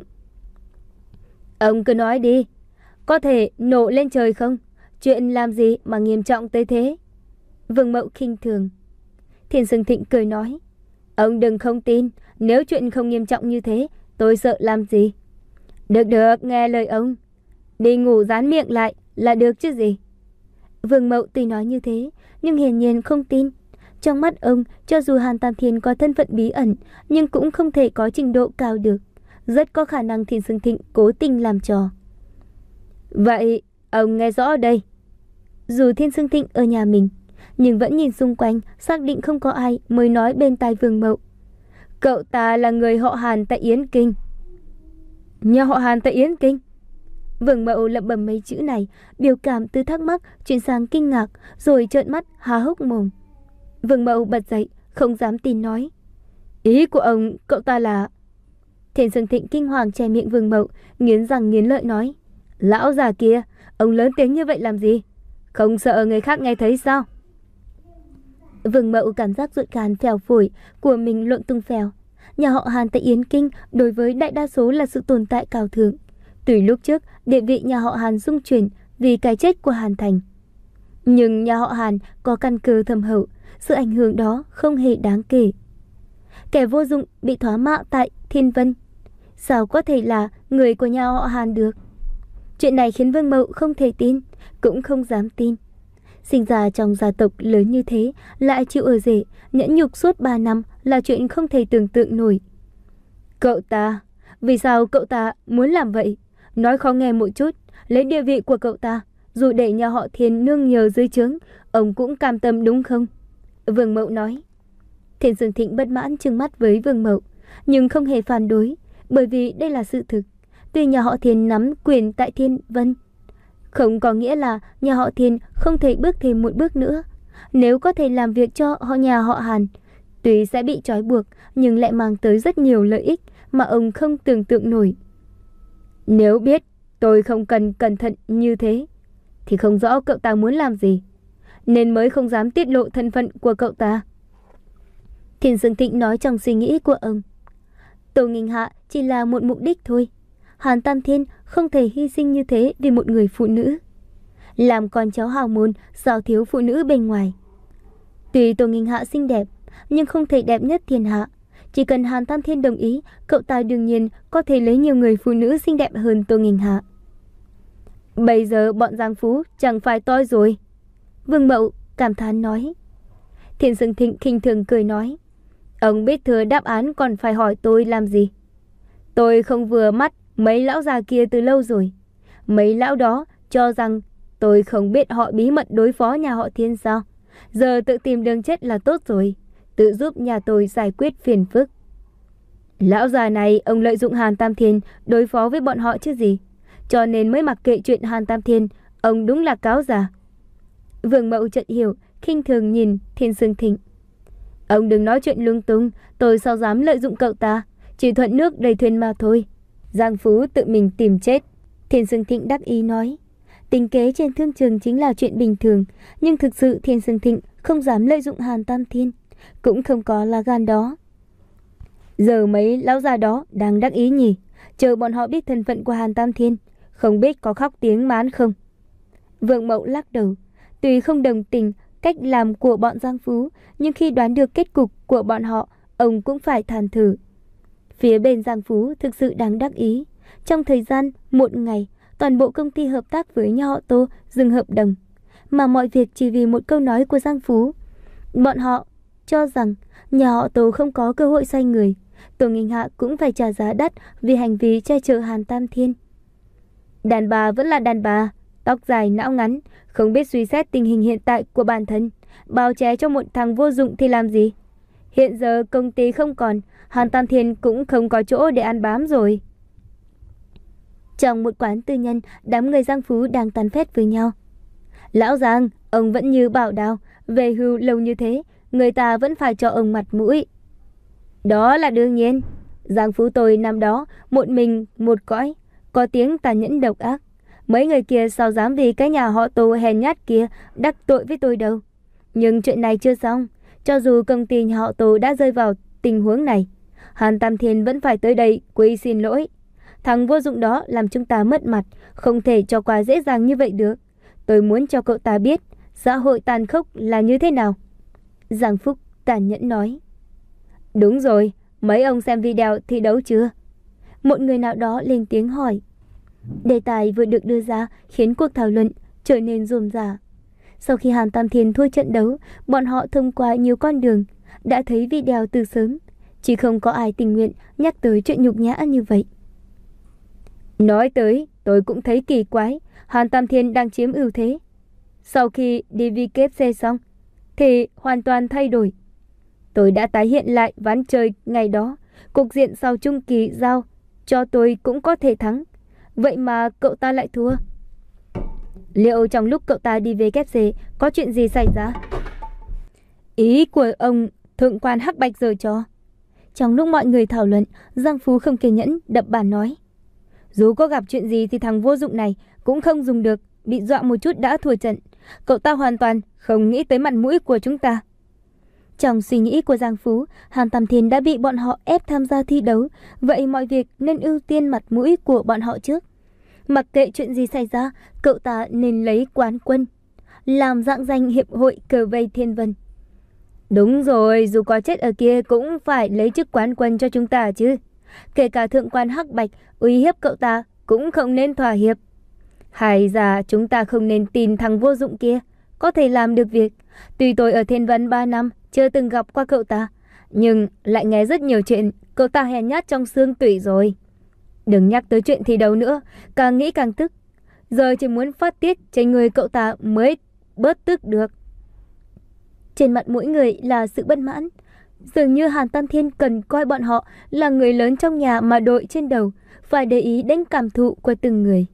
Ông cứ nói đi, có thể nổ lên trời không? Chuyện làm gì mà nghiêm trọng tới thế? Vương Mậu khinh thường. Thiên Dương Thịnh cười nói. Ông đừng không tin, nếu chuyện không nghiêm trọng như thế, tôi sợ làm gì? Được được, nghe lời ông. Đi ngủ dán miệng lại là được chứ gì? Vương Mậu tuy nói như thế, nhưng hiển nhiên không tin. Trong mắt ông, cho dù Hàn Tam Thiên có thân phận bí ẩn, nhưng cũng không thể có trình độ cao được. Rất có khả năng Thiên Dương Thịnh cố tình làm trò. Vậy, ông nghe rõ đây. Dù Thiên Dương Thịnh ở nhà mình, nhưng vẫn nhìn xung quanh, xác định không có ai mới nói bên tai Vương Mậu. Cậu ta là người họ Hàn tại Yến Kinh. Nhà họ Hàn tại Yến Kinh? Vương Mậu lẩm bẩm mấy chữ này, biểu cảm từ thắc mắc chuyển sang kinh ngạc, rồi trợn mắt há hốc mồm. Vương Mậu bật dậy, không dám tin nói. Ý của ông, cậu ta là... Thiên Dương Thịnh kinh hoàng che miệng Vương Mậu, nghiến răng nghiến lợi nói. Lão già kia, ông lớn tiếng như vậy làm gì? Không sợ người khác nghe thấy sao? Vương Mậu cảm giác ruột gan phèo phổi của mình lộn tung phèo. Nhà họ Hàn tại Yến Kinh đối với đại đa số là sự tồn tại cao thượng. Từ lúc trước, địa vị nhà họ Hàn rung chuyển vì cái chết của Hàn Thành. Nhưng nhà họ Hàn có căn cơ thâm hậu, sự ảnh hưởng đó không hề đáng kể. Kẻ vô dụng bị thoá mạ tại Thiên Vân, sao có thể là người của nhà họ Hàn được? Chuyện này khiến Vương Mậu không thể tin, cũng không dám tin. Sinh ra trong gia tộc lớn như thế, lại chịu ở rể, nhẫn nhục suốt ba năm là chuyện không thể tưởng tượng nổi. Cậu ta, Vì sao cậu ta muốn làm vậy? Nói khó nghe một chút, lấy địa vị của cậu ta, dù để nhà họ Thiên nương nhờ dưới trướng, ông cũng cam tâm đúng không? Vương Mậu nói. Thiên Dương Thịnh bất mãn trừng mắt với Vương Mậu, nhưng không hề phản đối, bởi vì đây là sự thực. Tuy nhà họ Thiên nắm quyền tại Thiên Vân, không có nghĩa là nhà họ Thiên không thể bước thêm một bước nữa. Nếu có thể làm việc cho họ nhà họ Hàn, tuy sẽ bị trói buộc, nhưng lại mang tới rất nhiều lợi ích mà ông không tưởng tượng nổi. Nếu biết tôi không cần cẩn thận như thế, thì không rõ cậu ta muốn làm gì, nên mới không dám tiết lộ thân phận của cậu ta. Thiên Dương Thịnh nói trong suy nghĩ của ông. Tô Nghinh Hạ chỉ là một mục đích thôi. Hàn Tam Thiên không thể hy sinh như thế vì một người phụ nữ. Làm con cháu hào môn sao thiếu phụ nữ bên ngoài. Tuy Tô Nghinh Hạ xinh đẹp, nhưng không thể đẹp nhất thiên hạ. Chỉ cần Hàn Tam Thiên đồng ý, cậu ta đương nhiên có thể lấy nhiều người phụ nữ xinh đẹp hơn Tô Nghinh Hạ. Bây giờ bọn Giang Phú chẳng phải toi rồi. Vương Mậu cảm thán nói. Thiên Dương Thịnh khinh thường cười nói. Ông biết thừa đáp án còn phải hỏi tôi làm gì? Tôi không vừa mắt mấy lão già kia từ lâu rồi. Mấy lão đó cho rằng tôi không biết họ bí mật đối phó nhà họ Thiên sao? Giờ tự tìm đường chết là tốt rồi, tự giúp nhà tôi giải quyết phiền phức. Lão già này ông lợi dụng Hàn Tam Thiên đối phó với bọn họ chứ gì, cho nên mới mặc kệ chuyện Hàn Tam Thiên. Ông đúng là cáo già. Vương Mậu chợt hiểu, khinh thường nhìn Thiên Dương Thịnh. Ông đừng nói chuyện lung tung, tôi sao dám lợi dụng cậu ta, chỉ thuận nước đầy thuyền mà thôi. Giang Phú tự mình tìm chết. Thiên Dương Thịnh đắc ý nói. Tính kế trên thương trường chính là chuyện bình thường, nhưng thực sự Thiên Dương Thịnh không dám lợi dụng Hàn Tam Thiên, cũng không có là gan đó. Giờ mấy lão già đó đang đắc ý nhỉ, chờ bọn họ biết thân phận của Hàn Tam Thiên, không biết có khóc tiếng mán không. Vương Mậu lắc đầu, tuy không đồng tình cách làm của bọn Giang Phú, nhưng khi đoán được kết cục của bọn họ, ông cũng phải than thở. Phía bên Giang Phú thực sự đáng đắc ý. Trong thời gian một ngày, toàn bộ công ty hợp tác với nhà họ Tô dừng hợp đồng, mà mọi việc chỉ vì một câu nói của Giang Phú. Bọn họ cho rằng nhà họ Tô không có cơ hội xoay người. Tô Nghinh Hạ cũng phải trả giá đắt vì hành vi che chở Hàn Tam Thiên. Đàn bà vẫn là đàn bà, tóc dài não ngắn, không biết suy xét tình hình hiện tại của bản thân, bao che cho một thằng vô dụng thì làm gì? Hiện giờ công ty không còn, Hàn Tam Thiên cũng không có chỗ để ăn bám rồi. Trong một quán tư nhân, đám người Giang Phú đang tán phét với nhau. Lão Giang, ông vẫn như bảo đao, về hưu lâu như thế, người ta vẫn phải cho ông mặt mũi. Đó là đương nhiên. Giang Phú tôi năm đó, một mình, một cõi, có tiếng tàn nhẫn độc ác. Mấy người kia sao dám vì cái nhà họ Tô hèn nhát kia đắc tội với tôi đâu. Nhưng chuyện này chưa xong. Cho dù công ty nhà họ Tô đã rơi vào tình huống này, Hàn Tam Thiên vẫn phải tới đây quỳ xin lỗi. Thằng vô dụng đó làm chúng ta mất mặt, không thể cho qua dễ dàng như vậy được. Tôi muốn cho cậu ta biết xã hội tàn khốc là như thế nào. Giang Phúc tàn nhẫn nói. Đúng rồi, mấy ông xem video thi đấu chưa? Một người nào đó lên tiếng hỏi. Đề tài vừa được đưa ra khiến cuộc thảo luận trở nên rôm rả. Sau khi Hàn Tam Thiên thua trận đấu, bọn họ thông qua nhiều con đường đã thấy video từ sớm, chỉ không có ai tình nguyện nhắc tới chuyện nhục nhã như vậy. Nói tới, tôi cũng thấy kỳ quái, Hàn Tam Thiên đang chiếm ưu thế. Sau khi đi vê kép xê xong, thì hoàn toàn thay đổi. Tôi đã tái hiện lại ván chơi ngày đó, cục diện sau chung kỳ giao cho tôi cũng có thể thắng. Vậy mà cậu ta lại thua. Liệu trong lúc cậu ta đi vê kép xê có chuyện gì xảy ra? Ý của ông thượng quan Hắc Bạch giờ cho. Trong lúc mọi người thảo luận, Giang Phú không kiên nhẫn đập bàn nói. Dù có gặp chuyện gì thì thằng vô dụng này cũng không dùng được, bị dọa một chút đã thua trận. Cậu ta hoàn toàn không nghĩ tới mặt mũi của chúng ta. Trong suy nghĩ của Giang Phú, Hàn Tam Thiên đã bị bọn họ ép tham gia thi đấu, vậy mọi việc nên ưu tiên mặt mũi của bọn họ trước. Mặc kệ chuyện gì xảy ra, cậu ta nên lấy quán quân, làm rạng danh hiệp hội cờ vây Thiên Vân. Đúng rồi, dù có chết ở kia cũng phải lấy chức quán quân cho chúng ta chứ. Kể cả thượng quan Hắc Bạch uy hiếp cậu ta cũng không nên thỏa hiệp. Hay là chúng ta không nên tin thằng vô dụng kia có thể làm được việc. Tuy tôi ở Thiên Vân ba năm chưa từng gặp qua cậu ta, nhưng lại nghe rất nhiều chuyện cậu ta hèn nhát trong xương tủy rồi. Đừng nhắc tới chuyện thi đấu nữa, càng nghĩ càng tức. Giờ chỉ muốn phát tiết trên người cậu ta mới bớt tức được. Trên mặt mỗi người là sự bất mãn. Dường như Hàn Tam Thiên cần coi bọn họ là người lớn trong nhà mà đội trên đầu, phải để ý đến cảm thụ của từng người.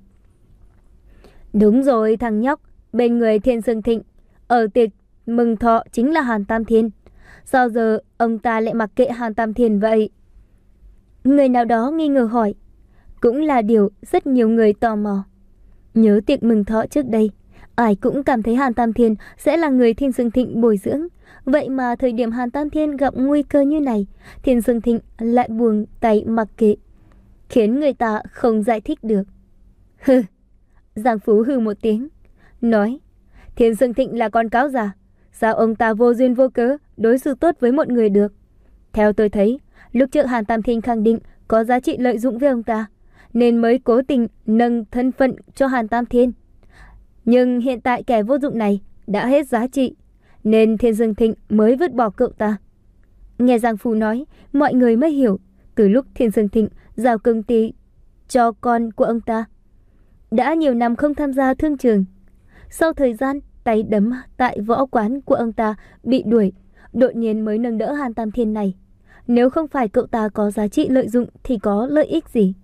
Đúng rồi thằng nhóc, bên người Thiên Sương Thịnh, ở tiệc mừng thọ chính là Hàn Tam Thiên. Sao giờ ông ta lại mặc kệ Hàn Tam Thiên vậy? Người nào đó nghi ngờ hỏi. Cũng là điều rất nhiều người tò mò. Nhớ tiệc mừng thọ trước đây, ai cũng cảm thấy Hàn Tam Thiên sẽ là người Thiên Sương Thịnh bồi dưỡng. Vậy mà thời điểm Hàn Tam Thiên gặp nguy cơ như này, Thiên Sương Thịnh lại buông tay mặc kệ, khiến người ta không giải thích được. Hừ, Giang Phú hừ một tiếng, nói, Thiên Sương Thịnh là con cáo già, sao ông ta vô duyên vô cớ đối xử tốt với một người được? Theo tôi thấy, lúc trước Hàn Tam Thiên khẳng định có giá trị lợi dụng với ông ta, nên mới cố tình nâng thân phận cho Hàn Tam Thiên. Nhưng hiện tại kẻ vô dụng này đã hết giá trị, nên Thiên Dương Thịnh mới vứt bỏ cậu ta. Nghe Giang Phú nói, mọi người mới hiểu, từ lúc Thiên Dương Thịnh giao công ty cho con của ông ta, đã nhiều năm không tham gia thương trường. Sau thời gian tay đấm tại võ quán của ông ta bị đuổi, đột nhiên mới nâng đỡ Hàn Tam Thiên này. Nếu không phải cậu ta có giá trị lợi dụng thì có lợi ích gì?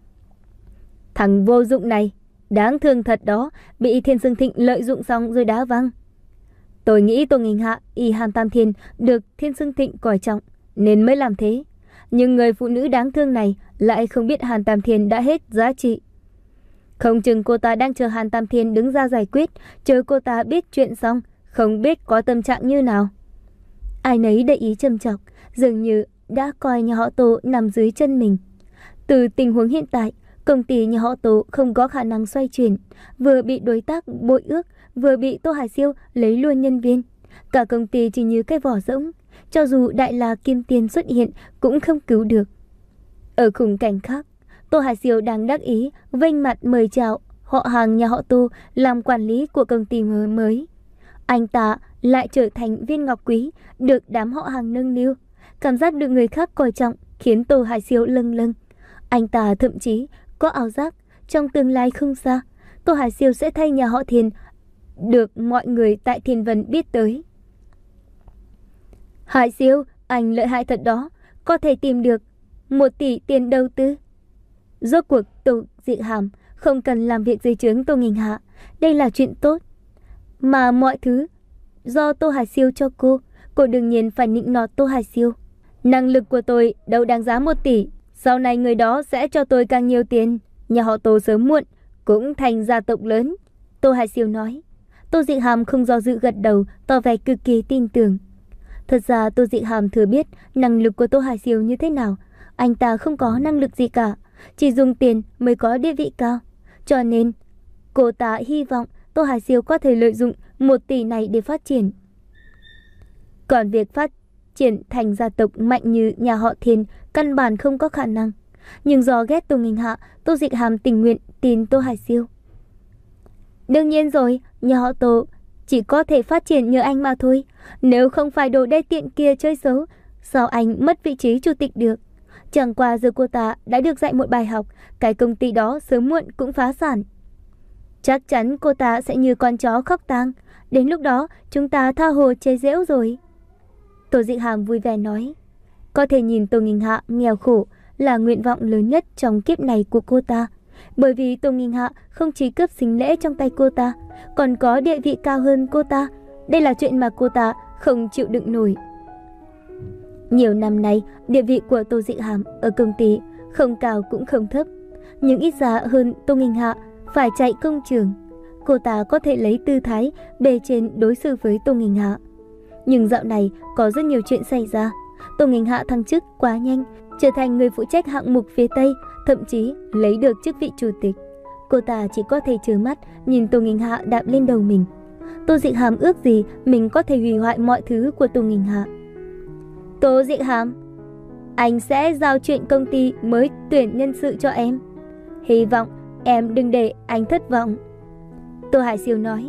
Thằng vô dụng này, đáng thương thật đó, bị Thiên Dương Thịnh lợi dụng xong rồi đá văng. Tôi nghĩ Tô Nghinh Hạ y Hàn Tam Thiên được Thiên Dương Thịnh coi trọng nên mới làm thế. Nhưng người phụ nữ đáng thương này lại không biết Hàn Tam Thiên đã hết giá trị. Không chừng cô ta đang chờ Hàn Tam Thiên đứng ra giải quyết, chờ cô ta biết chuyện xong, không biết có tâm trạng như nào. Ai nấy để ý châm chọc, dường như đã coi nhà họ Tô nằm dưới chân mình. Từ tình huống hiện tại, công ty nhà họ Tô không có khả năng xoay chuyển, vừa bị đối tác bội ước, vừa bị Tô Hải Siêu lấy luôn nhân viên. Cả công ty chỉ như cái vỏ rỗng, cho dù Đại La Kim Tiền xuất hiện cũng không cứu được. Ở khung cảnh khác, Tô Hải Siêu đang đắc ý vênh mặt mời chào họ hàng nhà họ Tô làm quản lý của công ty mới. Anh ta lại trở thành viên ngọc quý, được đám họ hàng nâng niu. Cảm giác được người khác coi trọng khiến Tô Hải Siêu lâng lâng. Anh ta thậm chí có ảo giác trong tương lai không xa, Tô Hải Siêu sẽ thay nhà họ Thiên được mọi người tại Thiên Vân biết tới. Hải Siêu, anh lợi hại thật đó, có thể tìm được một tỷ tiền đầu tư. Rốt cuộc Tô Dị Hàm không cần làm việc dưới trướng Tô Nghinh Hạ, đây là chuyện tốt. Mà mọi thứ do Tô Hải Siêu cho cô, cô đương nhiên phải nịnh nọt Tô Hải Siêu. Năng lực của tôi đâu đáng giá một tỷ, sau này người đó sẽ cho tôi càng nhiều tiền. Nhà họ Tô sớm muộn cũng thành gia tộc lớn, Tô Hải Siêu nói. Tô Dị Hàm không do dự gật đầu, tỏ vẻ cực kỳ tin tưởng. Thật ra Tô Dị Hàm thừa biết năng lực của Tô Hải Siêu như thế nào. Anh ta không có năng lực gì cả, chỉ dùng tiền mới có địa vị cao. Cho nên cô ta hy vọng Tô Hải Siêu có thể lợi dụng một tỷ này để phát triển. Còn việc phát triển thành gia tộc mạnh như nhà họ Thiên căn bản không có khả năng. Nhưng do ghét Tô Nghinh Hạ, Tô Dị Hàm tình nguyện tin Tô Hải Siêu. Đương nhiên rồi, nhà họ Tô chỉ có thể phát triển nhờ anh mà thôi. Nếu không phải đồ đê tiện kia chơi xấu, sao anh mất vị trí chủ tịch được? Chẳng qua giờ cô ta đã được dạy một bài học, cái công ty đó sớm muộn cũng phá sản. Chắc chắn cô ta sẽ như con chó khóc tang. Đến lúc đó chúng ta tha hồ chế giễu rồi. Tô Dị Hàm vui vẻ nói. Có thể nhìn Tô Nghinh Hạ nghèo khổ là nguyện vọng lớn nhất trong kiếp này của cô ta. Bởi vì Tô Nghinh Hạ không chỉ cướp sinh lễ trong tay cô ta, còn có địa vị cao hơn cô ta. Đây là chuyện mà cô ta không chịu đựng nổi. Nhiều năm nay, địa vị của Tô Dị Hàm ở công ty không cao cũng không thấp, nhưng ít ra hơn Tô Nghinh Hạ phải chạy công trường. Cô ta có thể lấy tư thái bề trên đối xử với Tô Nghinh Hạ. Nhưng dạo này có rất nhiều chuyện xảy ra. Tô Nghinh Hạ thăng chức quá nhanh, trở thành người phụ trách hạng mục phía Tây, thậm chí lấy được chức vị chủ tịch. Cô ta chỉ có thể trơ mắt nhìn Tô Nghinh Hạ đạp lên đầu mình. Tô Dị Hàm ước gì mình có thể hủy hoại mọi thứ của Tô Nghinh Hạ. Tô Dị Hàm, anh sẽ giao chuyện công ty mới tuyển nhân sự cho em. Hy vọng em đừng để anh thất vọng. Tô Hải Siêu nói.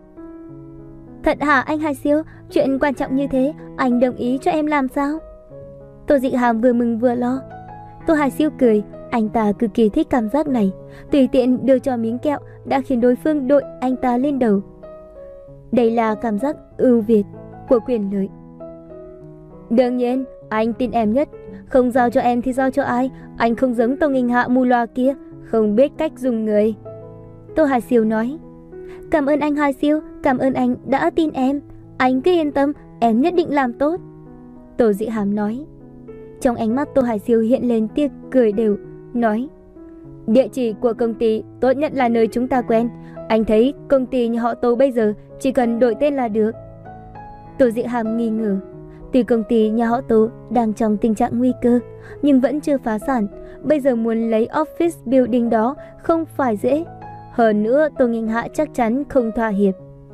Thật hả anh Hải Siêu? Chuyện quan trọng như thế, anh đồng ý cho em làm sao? Tô Dị Hàm vừa mừng vừa lo. Tô Hải Siêu cười, Anh ta cực kỳ thích cảm giác này, tùy tiện đưa cho miếng kẹo đã khiến đối phương đội anh ta lên đầu. Đây là cảm giác ưu việt của quyền lợi. Đương nhiên, anh tin em nhất, không giao cho em thì giao cho ai, anh không giống Tô Nghinh Hạ mù loa kia, không biết cách dùng người. Tô Hải Siêu nói. Cảm ơn anh Hải Siêu, cảm ơn anh đã tin em, anh cứ yên tâm, em nhất định làm tốt. Tô Dị Hàm nói. Trong ánh mắt Tô Hải Siêu hiện lên tia cười đều, nói. Địa chỉ của công ty tốt nhất là nơi chúng ta quen, anh thấy công ty nhà họ Tô bây giờ chỉ cần đổi tên là được. Tô Dị Hàm nghi ngờ. Tuy công ty nhà họ Tô đang trong tình trạng nguy cơ, nhưng vẫn chưa phá sản, bây giờ muốn lấy office building đó không phải dễ. Hơn nữa Tô Nghinh Hạ chắc chắn không thỏa hiệp.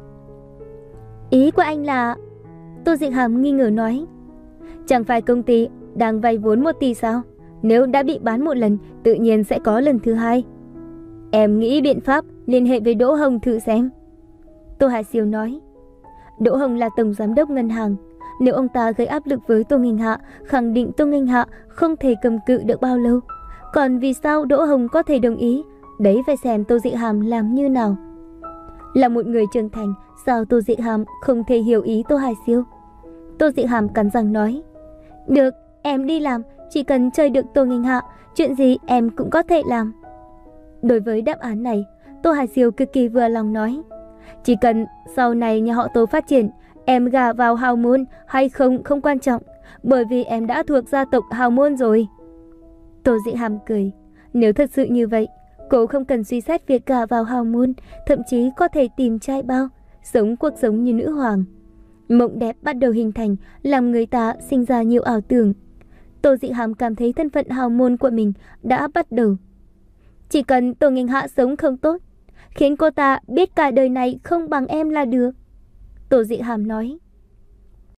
Ý của anh là... Tô Dị Hàm nghi ngờ nói. Chẳng phải công ty đang vay vốn một tỷ sao? Nếu đã bị bán một lần, tự nhiên sẽ có lần thứ hai. Em nghĩ biện pháp liên hệ với Đỗ Hồng thử xem. Tô Hải Siêu nói. Đỗ Hồng là tổng giám đốc ngân hàng. Nếu ông ta gây áp lực với Tô Nghinh Hạ, khẳng định Tô Nghinh Hạ không thể cầm cự được bao lâu. Còn vì sao Đỗ Hồng có thể đồng ý? Đấy phải xem Tô Dị Hàm làm như nào. Là một người trưởng thành, sao Tô Dị Hàm không thể hiểu ý Tô Hải Siêu? Tô Dị Hàm cắn răng nói. Được, em đi làm, chỉ cần chơi được Tô Nghinh Hạ, chuyện gì em cũng có thể làm. Đối với đáp án này, Tô Hải Siêu cực kỳ vừa lòng nói. Chỉ cần sau này nhà họ Tô phát triển, em gả vào hào môn hay không không quan trọng, bởi vì em đã thuộc gia tộc hào môn rồi. Tô Dị Hàm cười. Nếu thật sự như vậy, cô không cần suy xét việc gả vào hào môn, thậm chí có thể tìm trai bao, sống cuộc sống như nữ hoàng. Mộng đẹp bắt đầu hình thành, làm người ta sinh ra nhiều ảo tưởng. Tô Dị Hàm cảm thấy thân phận hào môn của mình đã bắt đầu. Chỉ cần Tô Nghinh Hạ sống không tốt, khiến cô ta biết cả đời này không bằng em là được. Tô Dị Hàm nói.